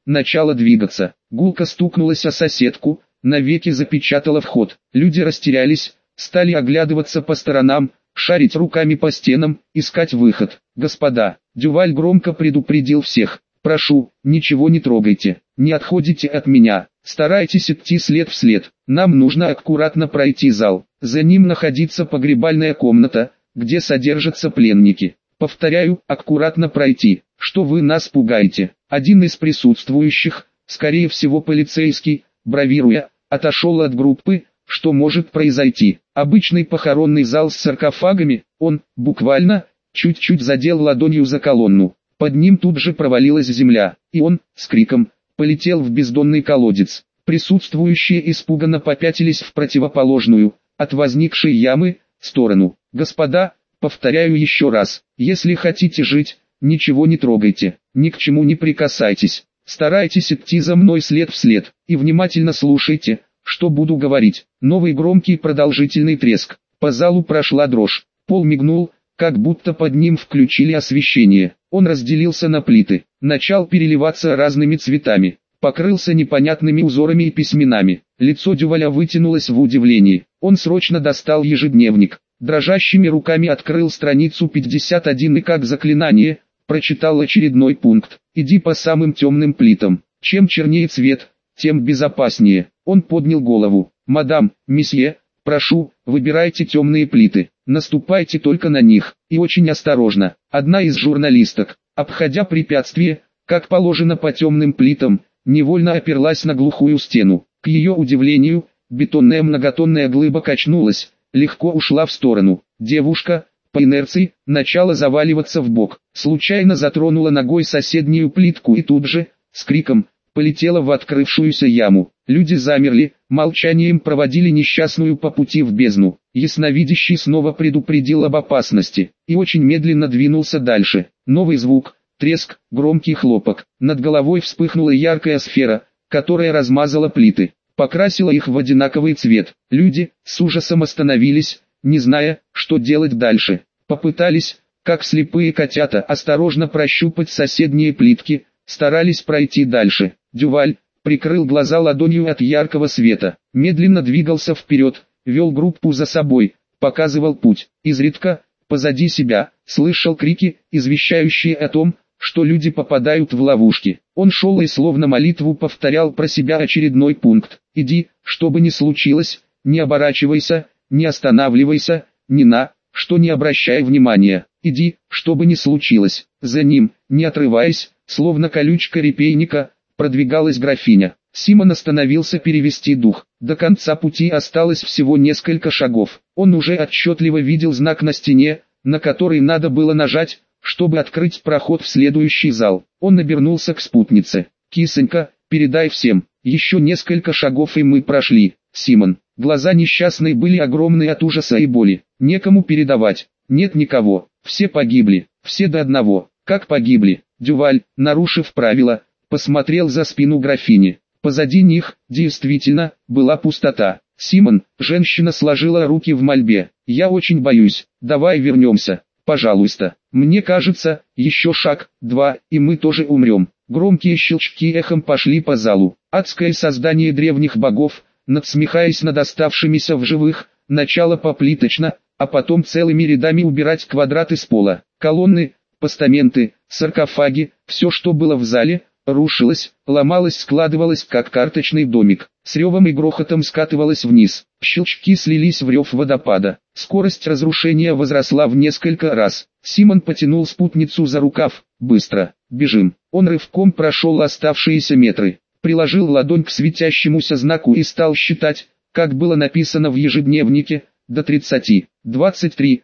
начала двигаться. Гулко стукнулась о соседку, навеки запечатала вход. Люди растерялись, стали оглядываться по сторонам, шарить руками по стенам, искать выход. «Господа!» Дюваль громко предупредил всех. «Прошу, ничего не трогайте, не отходите от меня, старайтесь идти след в след. Нам нужно аккуратно пройти зал. За ним находится погребальная комната, где содержатся пленники. Повторяю, аккуратно пройти. Что вы нас пугаете?» Один из присутствующих, скорее всего полицейский, бравируя, отошел от группы. Что может произойти? Обычный похоронный зал с саркофагами. Он, буквально, чуть-чуть задел ладонью за колонну. Под ним тут же провалилась земля, и он, с криком, полетел в бездонный колодец. Присутствующие испуганно попятились в противоположную, от возникшей ямы, сторону. «Господа, повторяю еще раз, если хотите жить, ничего не трогайте, ни к чему не прикасайтесь. Старайтесь идти за мной след в след, и внимательно слушайте, что буду говорить». Новый громкий продолжительный треск. По залу прошла дрожь. Пол мигнул, как будто под ним включили освещение. Он разделился на плиты, начал переливаться разными цветами, покрылся непонятными узорами и письменами. Лицо Дюваля вытянулось в удивлении. Он срочно достал ежедневник, дрожащими руками открыл страницу 51 и как заклинание, прочитал очередной пункт. «Иди по самым темным плитам. Чем чернее цвет, тем безопаснее». Он поднял голову. «Мадам, месье, прошу, выбирайте темные плиты. Наступайте только на них, и очень осторожно». Одна из журналисток, обходя препятствие, как положено по темным плитам, невольно оперлась на глухую стену. К ее удивлению, бетонная многотонная глыба качнулась, легко ушла в сторону. Девушка, по инерции, начала заваливаться в бок, случайно затронула ногой соседнюю плитку и тут же, с криком, полетела в открывшуюся яму. Люди замерли, молчанием проводили несчастную по пути в бездну. Ясновидящий снова предупредил об опасности, и очень медленно двинулся дальше. Новый звук, треск, громкий хлопок. Над головой вспыхнула яркая сфера, которая размазала плиты, покрасила их в одинаковый цвет. Люди, с ужасом остановились, не зная, что делать дальше. Попытались, как слепые котята, осторожно прощупать соседние плитки, старались пройти дальше. Дюваль прикрыл глаза ладонью от яркого света, медленно двигался вперед, вел группу за собой, показывал путь. Изредка, позади себя, слышал крики, извещающие о том, что люди попадают в ловушки. Он шел и словно молитву повторял про себя очередной пункт. «Иди, что бы ни случилось, не оборачивайся, не останавливайся, ни на что не обращай внимания. Иди, что бы ни случилось». За ним, не отрываясь, словно колючка репейника, продвигалась графиня. Симон остановился перевести дух. До конца пути осталось всего несколько шагов. Он уже отчетливо видел знак на стене, на который надо было нажать, чтобы открыть проход в следующий зал. Он обернулся к спутнице. «Кисонька, передай всем, еще несколько шагов и мы прошли». Симон. Глаза несчастной были огромные от ужаса и боли. «Некому передавать. Нет никого. Все погибли. Все до одного». «Как погибли?» Дюваль, нарушив правила, посмотрел за спину графини. Позади них, действительно, была пустота. «Симон», женщина сложила руки в мольбе. «Я очень боюсь. Давай вернемся, пожалуйста. Мне кажется, еще шаг, два, и мы тоже умрем». Громкие щелчки эхом пошли по залу. Адское создание древних богов, надсмехаясь над оставшимися в живых, начало поплиточно, а потом целыми рядами убирать квадраты с пола. Колонны, постаменты, саркофаги, все, что было в зале, рушилось, ломалось, складывалось, как карточный домик. С ревом и грохотом скатывалось вниз. Щелчки слились в рев водопада. Скорость разрушения возросла в несколько раз. Симон потянул спутницу за рукав. «Быстро, бежим». Он рывком прошел оставшиеся метры, приложил ладонь к светящемуся знаку и стал считать, как было написано в ежедневнике, до 30, 23,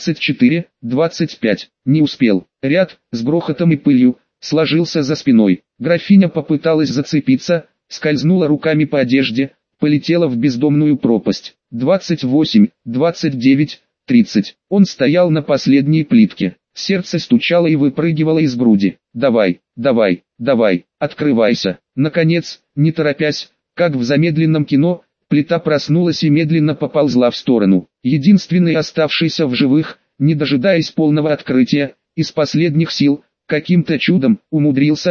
24, 25. Не успел. Ряд, с грохотом и пылью, сложился за спиной. Графиня попыталась зацепиться, скользнула руками по одежде, полетела в бездомную пропасть. 28, 29, 30. Он стоял на последней плитке. Сердце стучало и выпрыгивало из груди. «Давай, давай, давай, открывайся». Наконец, не торопясь, как в замедленном кино, плита проснулась и медленно поползла в сторону. Единственный оставшийся в живых, не дожидаясь полного открытия, из последних сил, каким-то чудом, умудрился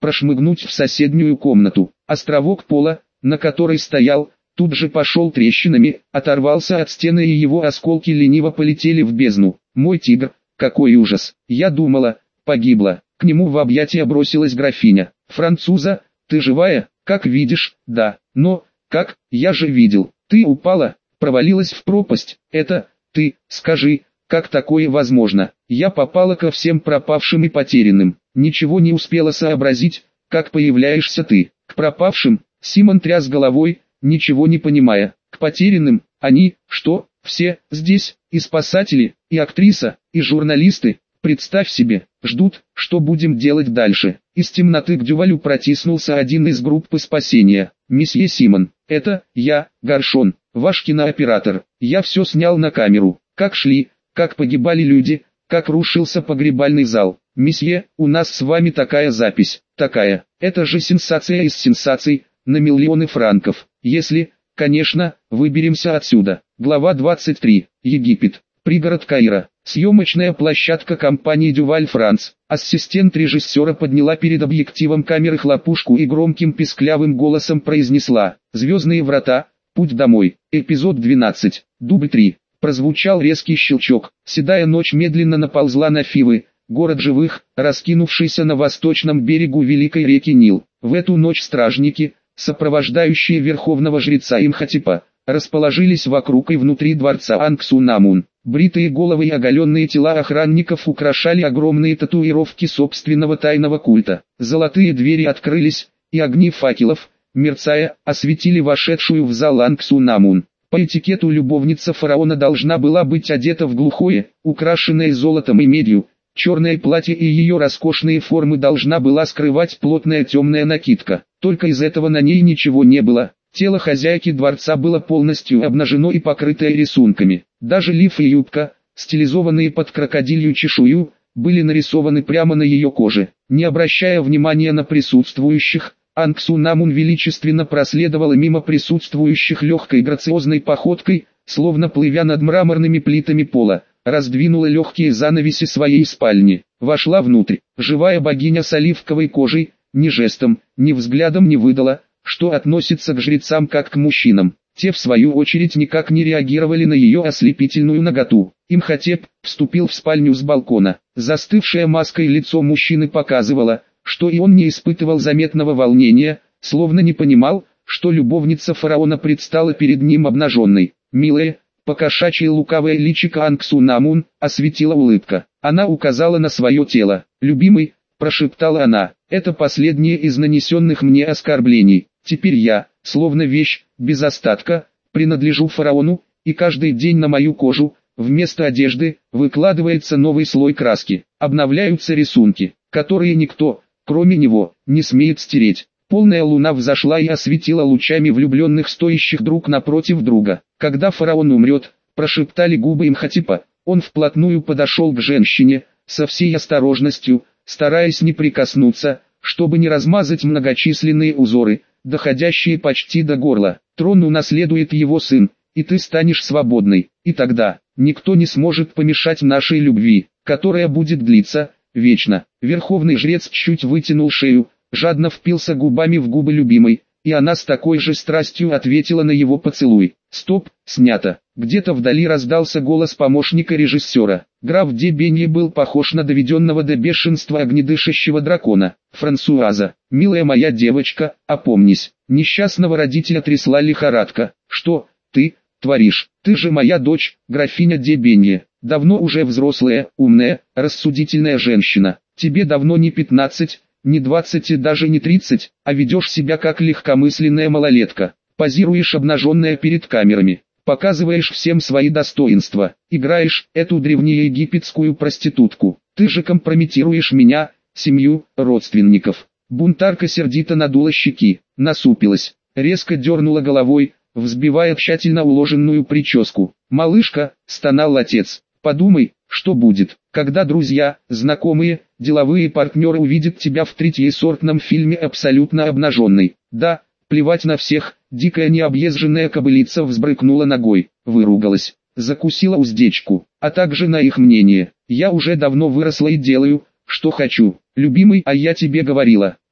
прошмыгнуть в соседнюю комнату. Островок пола, на которой стоял, тут же пошел трещинами, оторвался от стены и его осколки лениво полетели в бездну. Мой тигр, какой ужас! Я думала, погибла. К нему в объятия бросилась графиня. Француза, ты живая? Как видишь, да. Но, как, я же видел. Ты упала, провалилась в пропасть. Это, ты, скажи, как такое возможно? Я попала ко всем пропавшим и потерянным. Ничего не успела сообразить, как появляешься ты. К пропавшим, Симон тряс головой, ничего не понимая. К потерянным, они, что, все, здесь, и спасатели, и актриса, и журналисты, представь себе, ждут, что будем делать дальше. Из темноты к Дювалю протиснулся один из группы спасения. Месье Симон, это, я, Горшон, ваш кинооператор. Я все снял на камеру. Как шли, как погибали люди, как рушился погребальный зал. Месье, у нас с вами такая запись, такая. Это же сенсация из сенсаций, на миллионы франков. Если, конечно, выберемся отсюда. Глава 23. Египет. Пригород Каира. Съемочная площадка компании Дюваль Франц. Ассистент режиссера подняла перед объективом камеры хлопушку и громким писклявым голосом произнесла: «Звездные врата, путь домой». Эпизод 12. Дубль 3. Прозвучал резкий щелчок. Седая ночь медленно наползла на Фивы, город живых, раскинувшийся на восточном берегу великой реки Нил. В эту ночь стражники, сопровождающие верховного жреца Имхотепа, расположились вокруг и внутри дворца Анксу-Намун. Бритые головы и оголенные тела охранников украшали огромные татуировки собственного тайного культа. Золотые двери открылись, и огни факелов, мерцая, осветили вошедшую в зал Анксу-Намун. По этикету любовница фараона должна была быть одета в глухое, украшенное золотом и медью, черное платье, и ее роскошные формы должна была скрывать плотная темная накидка. Только из этого на ней ничего не было. Тело хозяйки дворца было полностью обнажено и покрытое рисунками. Даже лиф и юбка, стилизованные под крокодилью чешую, были нарисованы прямо на ее коже. Не обращая внимания на присутствующих, Анксу-Намун величественно проследовала мимо присутствующих легкой грациозной походкой, словно плывя над мраморными плитами пола, раздвинула легкие занавеси своей спальни, вошла внутрь. Живая богиня с оливковой кожей, ни жестом, ни взглядом не выдала, что относится к жрецам как к мужчинам. Те в свою очередь никак не реагировали на ее ослепительную наготу. Имхотеп вступил в спальню с балкона. Застывшее маской лицо мужчины показывало, что и он не испытывал заметного волнения, словно не понимал, что любовница фараона предстала перед ним обнаженной. Милая, покошачье лукавое личико Анксу-Намун осветила улыбка. Она указала на свое тело. «Любимый», прошептала она, — «это последнее из нанесенных мне оскорблений. Теперь я, словно вещь, без остатка, принадлежу фараону, и каждый день на мою кожу, вместо одежды, выкладывается новый слой краски. Обновляются рисунки, которые никто, кроме него, не смеет стереть». Полная луна взошла и осветила лучами влюбленных, стоящих друг напротив друга. «Когда фараон умрет», прошептали губы Имхотепа, он вплотную подошел к женщине, со всей осторожностью, стараясь не прикоснуться, чтобы не размазать многочисленные узоры, доходящие почти до горла. «Трон унаследует его сын, и ты станешь свободной, и тогда никто не сможет помешать нашей любви, которая будет длиться вечно». Верховный жрец чуть вытянул шею, жадно впился губами в губы любимой, и она с такой же страстью ответила на его поцелуй. «Стоп, снято». Где-то вдали раздался голос помощника режиссера. Граф де Бенье был похож на доведенного до бешенства огнедышащего дракона. «Франсуаза, милая моя девочка, опомнись». Несчастного родителя трясла лихорадка. «Что ты творишь? Ты же моя дочь, графиня де Бенье. Давно уже взрослая, умная, рассудительная женщина. Тебе давно не 15, не 20 и даже не 30, а ведешь себя как легкомысленная малолетка. Позируешь обнаженная перед камерами, показываешь всем свои достоинства, играешь эту древнеегипетскую проститутку. Ты же компрометируешь меня, семью, родственников». Бунтарка сердито надула щеки, насупилась, резко дернула головой, взбивая тщательно уложенную прическу. «Малышка», — стонал отец, — «подумай, что будет, когда друзья, знакомые, деловые партнеры увидят тебя в третьесортном фильме абсолютно обнаженной». «Да, плевать на всех», — дикая необъезженная кобылица взбрыкнула ногой, выругалась, закусила уздечку, а также на их мнение. «Я уже давно выросла и делаю, что хочу, любимый, а я тебе говорила,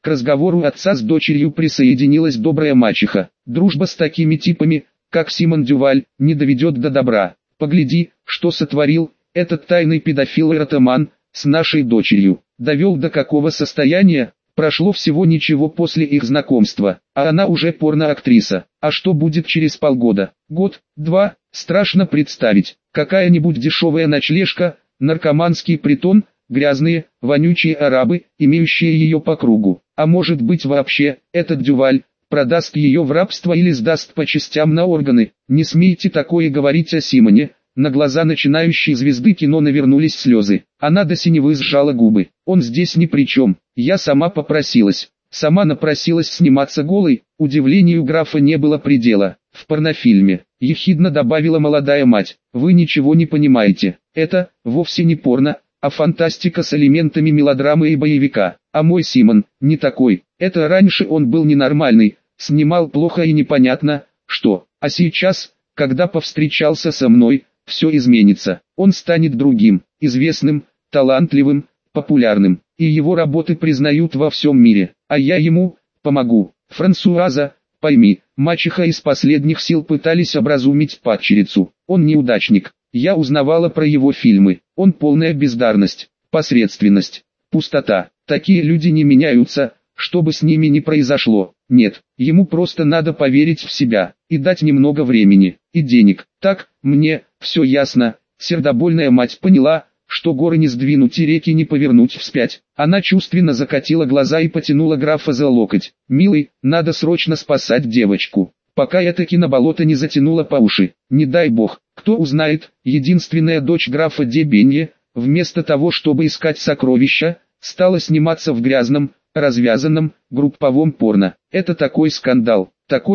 К разговору отца с дочерью присоединилась добрая мачеха. Дружба с такими типами, как Симон Дюваль, не доведет до добра. Погляди, что сотворил этот тайный педофил-эротоман с нашей дочерью. Довел до какого состояния? Прошло всего ничего после их знакомства, а она уже порноактриса. А что будет через полгода? Год, два, страшно представить. Какая-нибудь дешевая ночлежка, наркоманский притон, грязные, вонючие арабы, имеющие ее по кругу. А может быть вообще, этот Дюваль продаст ее в рабство или сдаст по частям на органы. Не смейте такое говорить о Симоне. На глаза начинающей звезды кино навернулись слезы. Она до синевы сжала губы. Он здесь ни при чем. Я сама попросилась. Сама напросилась сниматься голой. Удивлению графа не было предела. В порнофильме, ехидно добавила молодая мать, вы ничего не понимаете. Это вовсе не порно, а фантастика с элементами мелодрамы и боевика. А мой Симон не такой. Это раньше он был ненормальный, снимал плохо и непонятно, что. А сейчас, когда повстречался со мной, все изменится. Он станет другим, известным, талантливым, популярным. И его работы признают во всем мире. А я ему помогу. Франсуаза, пойми, мачеха из последних сил пытались образумить падчерицу. Он неудачник. Я узнавала про его фильмы. Он полная бездарность, посредственность, пустота. Такие люди не меняются, что бы с ними ни произошло. Нет, ему просто надо поверить в себя и дать немного времени и денег. Так, мне все ясно. Сердобольная мать поняла, что горы не сдвинуть и реки не повернуть вспять. Она чувственно закатила глаза и потянула графа за локоть. «Милый, надо срочно спасать девочку, пока эта киноболото не затянула по уши. Не дай бог, кто узнает, единственная дочь графа де Бенье, вместо того чтобы искать сокровища, стала сниматься в грязном, развязанном, групповом порно. Это такой скандал,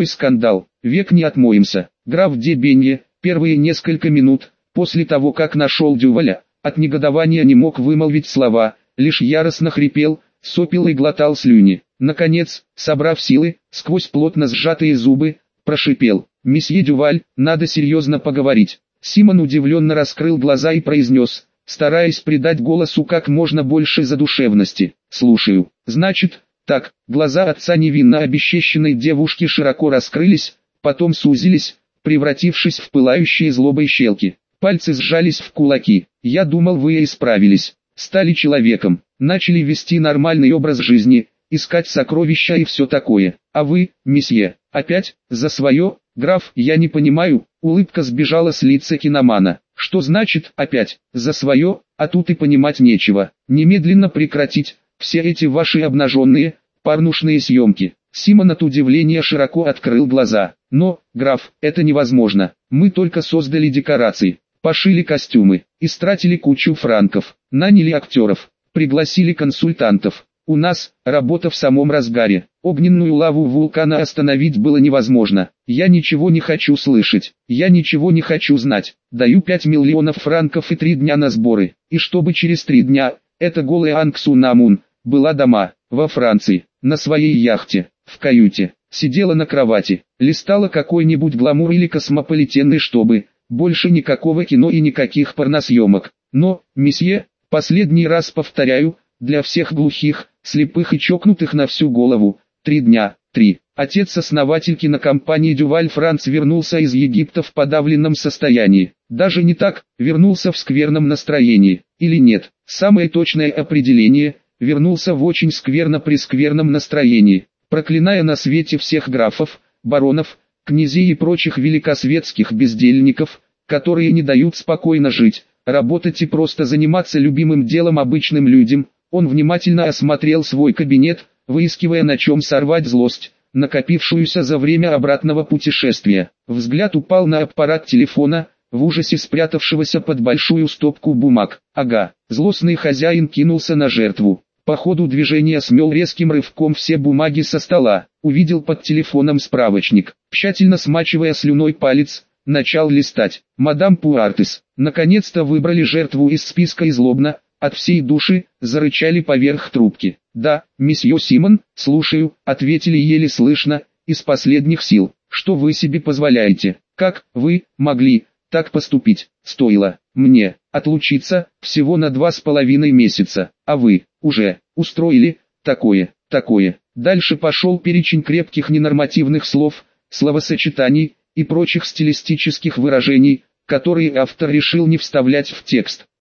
век не отмоемся». Граф де Бенье, первые несколько минут, после того как нашел Дюваля, от негодования не мог вымолвить слова, лишь яростно хрипел, сопел и глотал слюни. Наконец, собрав силы, сквозь плотно сжатые зубы, прошипел: «Месье Дюваль, надо серьезно поговорить». Симон удивленно раскрыл глаза и произнес, стараясь придать голосу как можно больше задушевности: «Слушаю». «Значит, так». Глаза отца невинно обесчещенной девушки широко раскрылись, потом сузились, превратившись в пылающие злобой щелки. Пальцы сжались в кулаки. «Я думал, вы исправились, стали человеком, начали вести нормальный образ жизни, искать сокровища и все такое. А вы, месье, опять, за свое?» «Граф, я не понимаю», улыбка сбежала с лица киномана. «Что значит опять, за свое, а тут и понимать нечего. Немедленно прекратить все эти ваши обнаженные, порнушные съемки». Симон от удивления широко открыл глаза. «Но, граф, это невозможно. Мы только создали декорации, пошили костюмы, истратили кучу франков, наняли актеров, пригласили консультантов. У нас работа в самом разгаре. Огненную лаву вулкана остановить было невозможно. Я ничего не хочу слышать, я ничего не хочу знать. Даю 5 миллионов франков и 3 дня на сборы. И чтобы через 3 дня, эта голая Анксунамун, была дома, во Франции, на своей яхте, в каюте, сидела на кровати, листала какой-нибудь гламур или космополитенный, чтобы больше никакого кино и никаких порносъемок. Но, месье, последний раз повторяю, для всех глухих, слепых и чокнутых на всю голову, 3 дня, 3. Отец-основатель кинокомпании Дюваль Франц вернулся из Египта в подавленном состоянии. Даже не так, вернулся в скверном настроении. Или нет, самое точное определение – вернулся в очень скверно-прескверном настроении, проклиная на свете всех графов, баронов, князей и прочих великосветских бездельников, которые не дают спокойно жить, работать и просто заниматься любимым делом обычным людям. Он внимательно осмотрел свой кабинет, выискивая на чем сорвать злость, накопившуюся за время обратного путешествия. Взгляд упал на аппарат телефона, в ужасе спрятавшегося под большую стопку бумаг. Ага, злостный хозяин кинулся на жертву. По ходу движения смел резким рывком все бумаги со стола, увидел под телефоном справочник, тщательно смачивая слюной палец, начал листать. «Мадам Пуартес». Наконец-то выбрали жертву из списка и злобно, от всей души, зарычали поверх трубки. «Да, месье Симон, слушаю», ответили еле слышно, из последних сил. «Что вы себе позволяете? Как вы могли так поступить? Стоило мне отлучиться всего на 2,5 месяца, а вы уже устроили такое». такое. Дальше пошел перечень крепких ненормативных слов, словосочетаний и прочих стилистических выражений, которые автор решил не вставлять в текст.